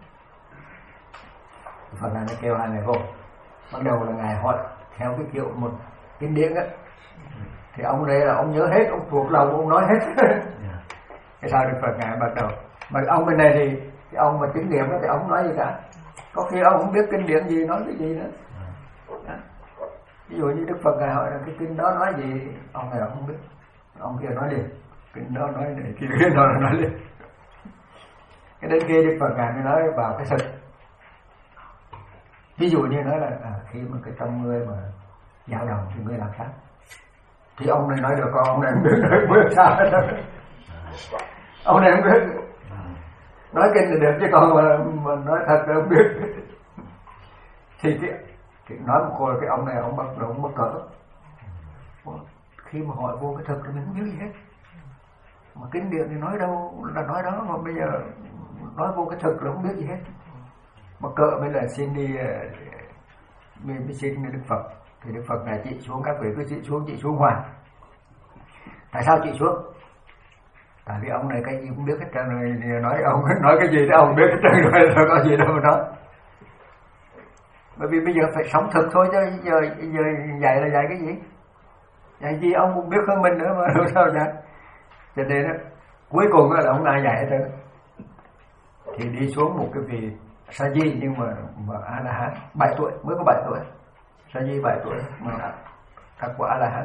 Phần này nó kêu hai ngày vô, bắt đầu là ngài hỏi theo cái kiểu một kinh điển á, thì ông đây là ông nhớ hết, ông thuộc lòng ông nói hết. Cái sao Đức Phật ngài bắt đầu, mà ông bên này thì cái ông mà chứng nghiệm đó thì ông nói gì cả, có khi ông không biết kinh điển gì nói cái gì nữa. Đó. Ví dụ như Đức Phật ngài hỏi là cái kinh đó nói gì, ông này ông không biết, ông kia nói liền, kinh đó nói này kia kia đó nói liền. Cái đến kia Đức Phật ngài mới nói vào cái thực. Ví dụ như nói là à, khi mà cái tâm ngươi mà dao động thì ngươi làm sao, thì ông này nói được, còn ông này không biết biết sao hết. Ông này không biết, nói kinh thì được chứ còn mà, mà nói thật thì không biết. Thì cái, cái nói một hồi cái ông này ông bắt đầu ông mắc cỡ. Khi mà hỏi vô cái thực thì mình không biết gì hết, mà kinh điển thì nói đâu là nói đó, mà bây giờ nói vô cái thực là không biết gì hết. Mà cỡ mới là xin đi mình mới xin Đức Phật, thì Đức Phật này chị xuống, các vị cứ chị xuống, chị xuống hoài. Tại sao chị xuống? Tại vì ông này cái gì cũng biết hết trơn rồi, nói ông nói cái gì đó ông biết hết trơn rồi, rồi có gì đâu mà nói. Bởi vì bây giờ phải sống thực thôi chứ giờ giờ dạy là dạy cái gì? Dạy gì ông cũng biết hơn mình nữa mà đâu sao dạy. Cho nên đó, cuối cùng là ông ai dạy hết trơn. Thì đi xuống một cái vị Sa Di, nhưng mà mà A La Hán bảy tuổi, mới có bảy tuổi. Sa Di bảy tuổi mà đã các quả A La Hán.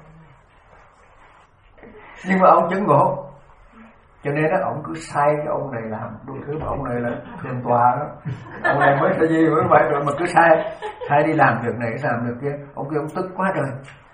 Nhưng mà ông chứng ngộ, cho nên đó ông cứ sai cái ông này làm đủ thứ, mà ông này là thượng tọa đó, ông này mới Sa Di mới bảy tuổi mà cứ sai sai đi làm việc này làm việc kia, ông kia ông tức quá trời.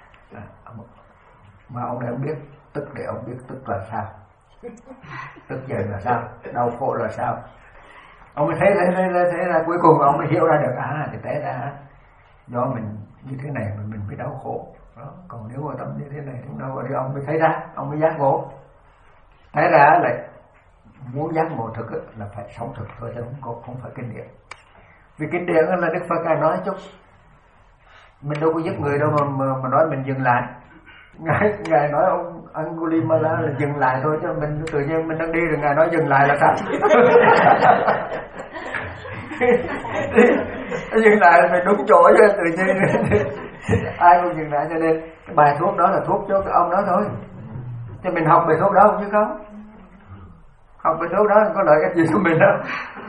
Mà ông này ông biết tức, để ông biết tức là sao, tức giận là sao, đau khổ là sao. Ông mới thấy thấy thấy thấy, thấy ra cuối cùng ông mới hiểu ra được, à thì té ra do mình như thế này mà mình mới đau khổ đó. Còn nếu mà tâm như thế này thì đâu, thì ông mới thấy ra, ông mới giác ngộ. Thấy ra lại muốn giác ngộ thực là phải sống thực thôi, chứ không có không phải kinh điển. Vì kinh điển là Đức Phật ngài nói chút, mình đâu có giết người đâu mà mà, mà nói mình dừng lại. Ngài ngài nói ông Angulimala là dừng lại thôi, chứ mình tự nhiên mình đang đi rồi ngài nói dừng lại là sao? Dừng lại là phải đúng chỗ chứ, tự nhiên ai cũng dừng lại. Cho nên cái bài thuốc đó là thuốc cho cái ông đó thôi, chứ mình học bài thuốc đó không chứ không học bài thuốc đó không có lợi ích gì cho mình đâu.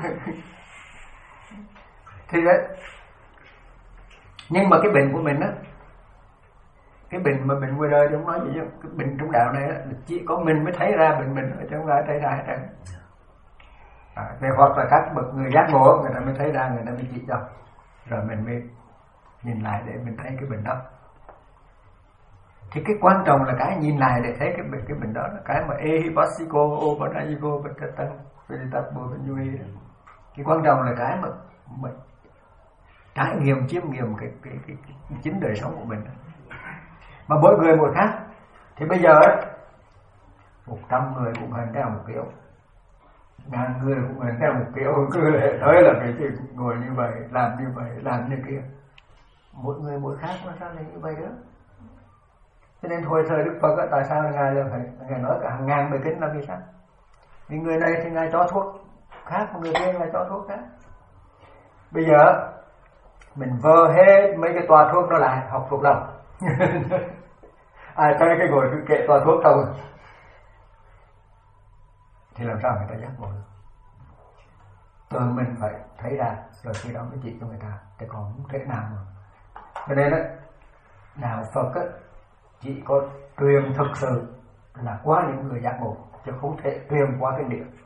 Thì đấy, nhưng mà cái bệnh của mình á, cái bệnh mà bệnh ngoài đời thì không nói gì chứ cái bệnh trong đạo này á, chỉ có mình mới thấy ra bệnh mình, chứ không ai thấy ra hết trơn. À, về hoặc là các bậc người giác ngộ người ta mới thấy ra, người ta mới chỉ cho, rồi mình mới nhìn lại để mình thấy cái bệnh đó. Thì cái quan trọng là cái nhìn lại để thấy cái bệnh cái bệnh đó là cái mà ehipasiko opanayiko patatan veditabo benui. Cái quan trọng là cái mà mình trải nghiệm chiêm nghiệm cái, cái, cái, cái, cái chính đời sống của mình. Mà mỗi người một khác. Thì bây giờ một trăm người cũng hành theo một kiểu, ngàn người cũng hành theo một kiểu, cứ tới là phải ngồi như vậy, làm như vậy, làm như kia. Mỗi người mỗi khác, mà sao lại như vậy đó? Cho nên hồi thời Đức Phật á, tại sao ngài là phải ngài nói cả hàng ngàn bài kinh là vì sao? Vì người này thì ngài cho thuốc khác, người kia ngài cho thuốc khác. Bây giờ mình vơ hết mấy cái tòa thuốc đó lại, học thuộc lòng. Ai tới cái ngồi cứ kệ tòa thuốc không thì làm sao người ta giác ngộ? Tự mình phải thấy ra rồi khi đó mới chỉ cho người ta, chứ còn không thể nào mà. Cho nên đó, đạo Phật á, chỉ có truyền thực sự là qua những người giác ngộ, chứ không thể truyền qua kinh điển.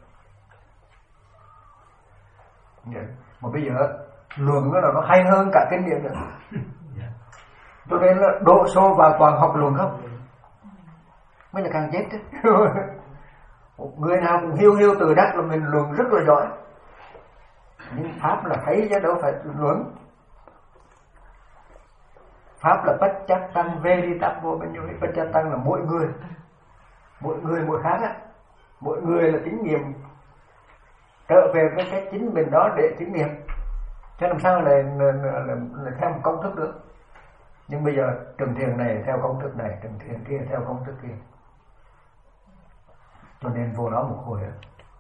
Mà bây giờ luận đó là nó hay hơn cả kinh điển nữa. Cho nên là đổ xô vào toàn học luận không mới là càng chết đấy. Một người nào cũng hiu hiu từ đắc là mình luận rất là giỏi, nhưng pháp là thấy chứ đâu phải luận. Pháp là bất chắc tăng veditabo benui. Bất chắc tăng là mỗi người mỗi người mỗi khác á, mỗi người là chính nghiệm, trở về với cái chính mình đó để chính nghiệm, chứ làm sao là, là, là, là, là theo một công thức được. Nhưng bây giờ Trần Thiền này theo công thức này, Trần Thiền kia theo công thức kia. Cho nên vô đó một hồi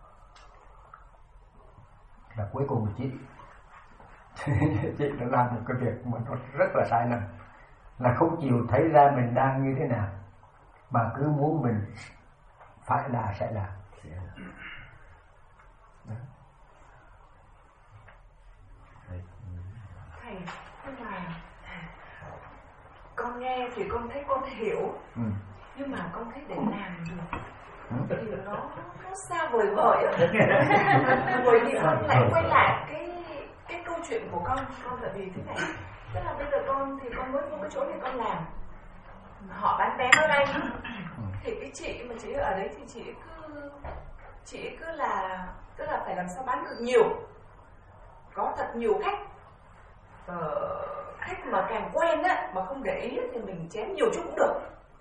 là cuối cùng chị chị đã làm một cái việc mà nó rất là sai lầm, là không chịu thấy ra mình đang như thế nào mà cứ muốn mình phải là sẽ là. Thầy, nhưng mà con nghe thì con thấy con hiểu, ừ. nhưng mà con thấy để làm được ừ. thì nó nó xa vời vời. Bởi vì con lại quay lại cái cái câu chuyện của con, con là vì thế này, tức là bây giờ con thì con mới vô cái chỗ này con làm, họ bán vé ở đây, thì cái chị mà chị ở đấy thì chị cứ chị cứ là tức là phải làm sao bán được nhiều, có thật nhiều khách. Ờ, khách mà càng quen á, mà không để ý thì mình chém nhiều chút cũng được.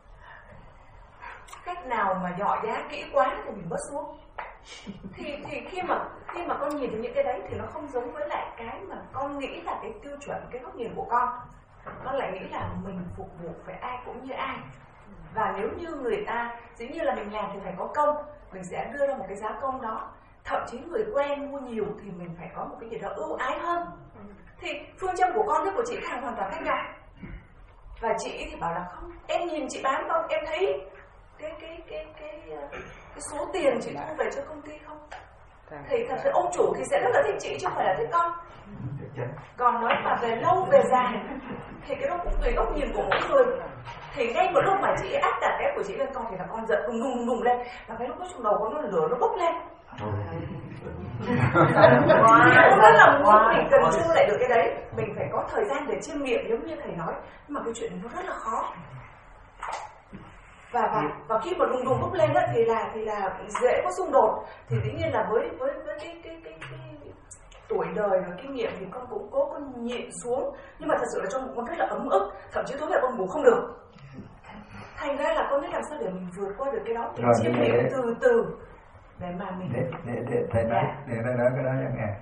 Khách nào mà dọi giá kỹ quá thì mình bớt xuống. Thì thì khi mà khi mà con nhìn thấy những cái đấy thì nó không giống với lại cái mà con nghĩ là cái tiêu chuẩn, cái góc nhìn của con. Con lại nghĩ là mình phục vụ phải ai cũng như ai. Và nếu như người ta, giống như là mình làm thì phải có công, mình sẽ đưa ra một cái giá công đó. Thậm chí người quen mua nhiều thì mình phải có một cái gì đó ưu ái hơn. Thì phương châm của con với của chị Khang hoàn toàn khác nhau. Và chị thì bảo là không, em nhìn chị bán không, em thấy cái cái cái cái cái, cái số tiền chị thu về cho công ty không? Thì thật sự ông chủ thì sẽ rất là thích chị chứ không phải là thích con. Còn nói mà về lâu về dài thì cái đó cũng tùy góc nhìn của mỗi người. Thì ngay một lúc mà chị áp đặt cái của chị lên con thì là con giận đùng đùng đùng lên, và cái lúc đó trong đầu con nó lửa nó bốc lên. Wow, rất là muốn mình cần chưa lại được cái đấy, mình phải có thời gian để chiêm nghiệm giống như thầy nói, nhưng mà cái chuyện nó rất là khó. Và và và khi mà đùng đùng bốc lên đó thì là thì là dễ có xung đột. Thì dĩ nhiên là với với với cái cái cái, cái tuổi đời và kinh nghiệm thì con cũng cố con nhịn xuống, nhưng mà thật sự là trong bụng con rất là ấm ức, thậm chí tối ngày con ngủ không được. Thành ra là con biết làm sao để mình vượt qua được cái đó, mình chiêm nghiệm từ từ để mà mình để để để thầy nói để nói nói cái đó cho nghe.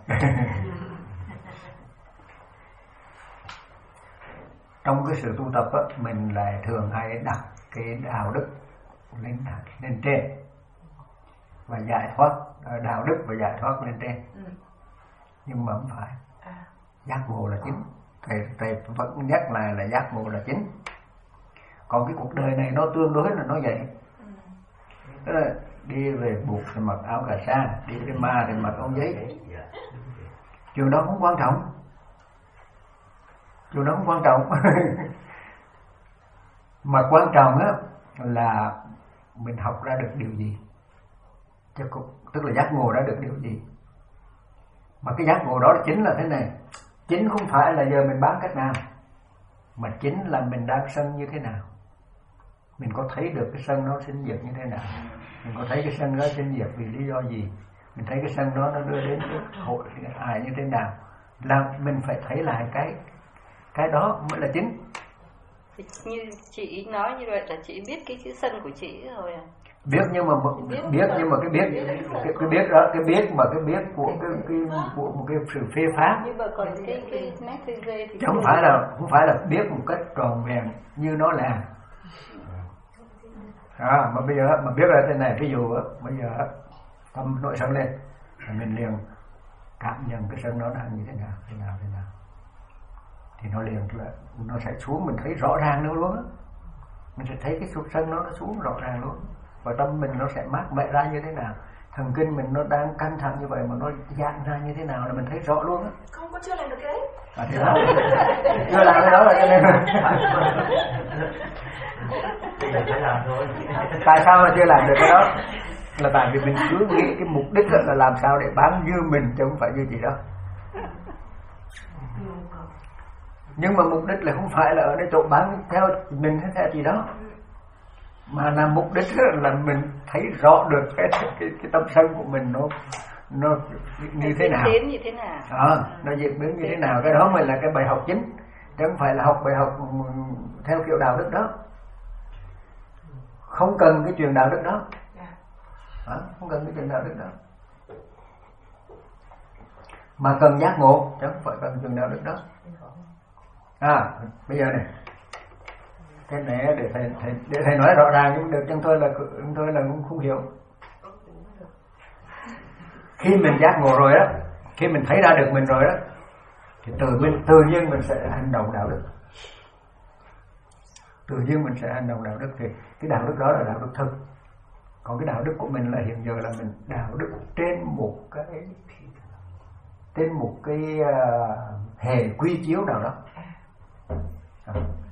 Trong cái sự tu tập á, mình lại thường hay đặt cái đạo đức lên lên trên và giải thoát, đạo đức và giải thoát lên trên. Ừ. Nhưng mà không phải. À. Giác ngộ là chính. Thầy thầy vẫn nhắc lại là giác ngộ là chính. Còn cái cuộc đời này nó tương đối là nó vậy. Ừ. Tức là đi về buộc thì mặc áo cà sa, đi về ma thì mặc áo giấy. Chuyện đó không quan trọng. Chuyện đó không quan trọng. Mà quan trọng á là mình học ra được điều gì. Chứ cũng, tức là giác ngộ ra được điều gì. Mà cái giác ngộ đó chính là thế này. Chính không phải là giờ mình bán cách nào, mà chính là mình đang sân như thế nào. Mình có thấy được cái sân nó sinh diệt như thế nào. Mình có thấy cái sân đó sinh diệt vì lý do gì. Mình thấy cái sân đó nó đưa đến cái hội hại như thế nào. Là mình phải thấy lại cái cái đó mới là chính. Như chị nói như vậy là chị biết cái chữ sân của chị rồi à? Biết nhưng mà biết, biết nhưng mà cái biết cái, cái biết đó, cái biết mà cái biết của cái, cái của một cái sự phê phán. Nhưng mà còn cái cái message thì không phải là không phải là biết một cách tròn vẹn như nó là. À, mà bây giờ mà biết là thế này, ví dụ bây giờ tâm nội sân lên, mình liền cảm nhận cái sân nó đang như thế nào, thế nào, thế nào, thì nó liền là nó sẽ xuống, mình thấy rõ ràng nữa luôn á, mình sẽ thấy cái sân nó nó xuống rõ ràng luôn, và tâm mình nó sẽ mát mẻ ra như thế nào, thần kinh mình nó đang căng thẳng như vậy mà nó giãn ra như thế nào là mình thấy rõ luôn á. Không có chưa làm được cái đấy. À, thì đó. Chưa làm cái đó là cho nên phải làm thôi. Tại sao mà chưa làm được cái đó? Là tại vì mình cứ nghĩ cái mục đích là làm sao để bán như mình chứ không phải như chị đó. Nhưng mà mục đích là không phải là ở đây chỗ bán theo mình hay theo chị đó, mà là mục đích là mình thấy rõ được cái cái, cái tâm sân của mình nó nó như thế nào, diễn như thế nào, à, nó diễn biến như thế nào, cái đó mới là cái bài học chính, chứ không phải là học bài học theo kiểu đạo đức đó. Không cần cái truyền đạo đức đó, à, không cần cái truyền đạo đức đó, mà cần giác ngộ, chứ không phải cần truyền đạo đức đó. À, bây giờ này, cái này để thầy, thầy để thầy nói rõ ràng nhưng được, nhưng thôi là nhưng thôi là cũng không hiểu. Khi mình giác ngộ rồi đó, khi mình thấy ra được mình rồi đó, thì tự mình tự nhiên mình sẽ hành động đạo đức. Tự nhiên mình sẽ hành động đạo đức, thì cái đạo đức đó là đạo đức thực. Còn cái đạo đức của mình là hiện giờ là mình đạo đức trên một cái trên một cái uh, hệ quy chiếu nào đó. À.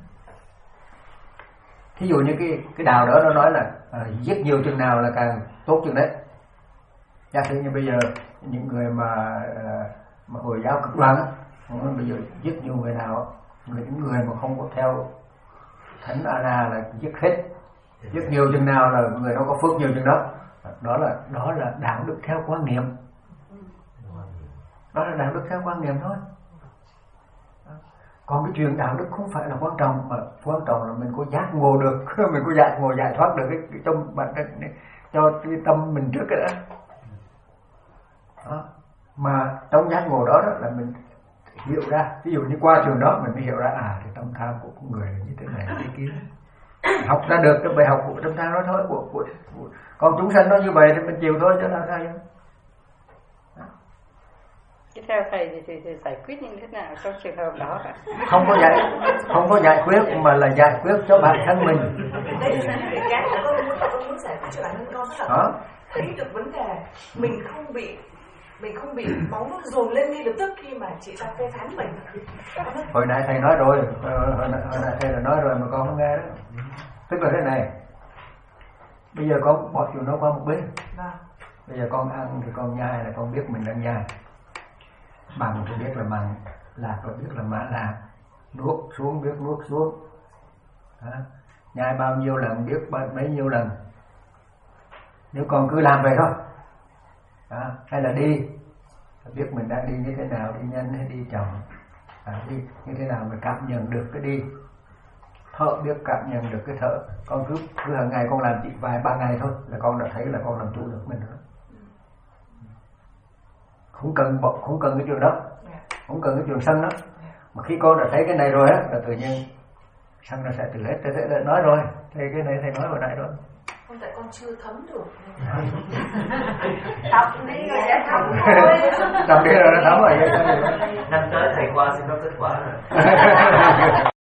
Thí dụ như cái cái đạo đó nó nói là uh, giết nhiều chừng nào là càng tốt chừng đấy. Giả sử như bây giờ những người mà uh, mà Hồi giáo cực đoan á, bây giờ giết nhiều người nào, người những người mà không có theo Thánh Allah là giết hết, giết nhiều chừng nào là người đó có phước nhiều chừng đó. Đó là đó là đạo đức theo quan niệm. Đó là đạo đức theo quan niệm thôi. Còn cái chuyện đạo đức không phải là quan trọng, mà quan trọng là mình có giác ngộ được, mình có giác ngộ giải thoát được cái, cái trong bản thân này, cho cái tâm mình trước cái đó. Đó. Mà trong giác ngộ đó, đó là mình hiểu ra, ví dụ như qua trường đó mình mới hiểu ra à thì tâm tham của con người là như thế này thế kia. Học ra được cái bài học của tâm tham đó thôi, của, của, của còn chúng sanh nó như vậy thì mình chịu thôi chứ là sao vậy? Cái theo thầy thì, thì, thì giải quyết như thế nào trong trường hợp đó cả? Không có giải không có giải quyết mà là giải quyết cho bản thân mình. Đây là cái mà con muốn con muốn giải quyết cho bản thân con, tức là thấy được vấn đề, mình không bị mình không bị máu nó dồn lên ngay lập tức khi mà chị ta phê phán mình. Hồi nãy thầy nói rồi, hồi nãy, hồi nãy thầy đã nói rồi mà con không nghe đó. Tức là thế này, bây giờ con bỏ chuyện nó qua một bên. Bây giờ con ăn thì con nhai là con biết mình đang nhai, bằng thì biết là bằng, lạc rồi biết là mã lạc, nuốt xuống biết nuốt xuống. Đó. Nhai bao nhiêu lần biết bao, mấy nhiêu lần. Nếu con cứ làm vậy thôi. Đó. Hay là đi, biết mình đang đi như thế nào, đi nhanh hay đi chậm, à, đi như thế nào mình cảm nhận được cái đi. Thở biết cảm nhận được cái thở. Con cứ cứ hàng ngày con làm chỉ vài ba ngày thôi là con đã thấy là con làm chủ được mình rồi. Không cần không cần cái chuyện đó, không cần cái chuyện sân đó. Mà khi con đã thấy cái này rồi á là tự nhiên sân nó sẽ từ hết. Thầy sẽ nói rồi, thì cái này thầy nói hồi nãy rồi. Không, tại con chưa thấm được. Tập đi rồi sẽ thấm thôi. Tập đi rồi nó thấm rồi. Năm tới thầy qua sẽ có kết quả rồi.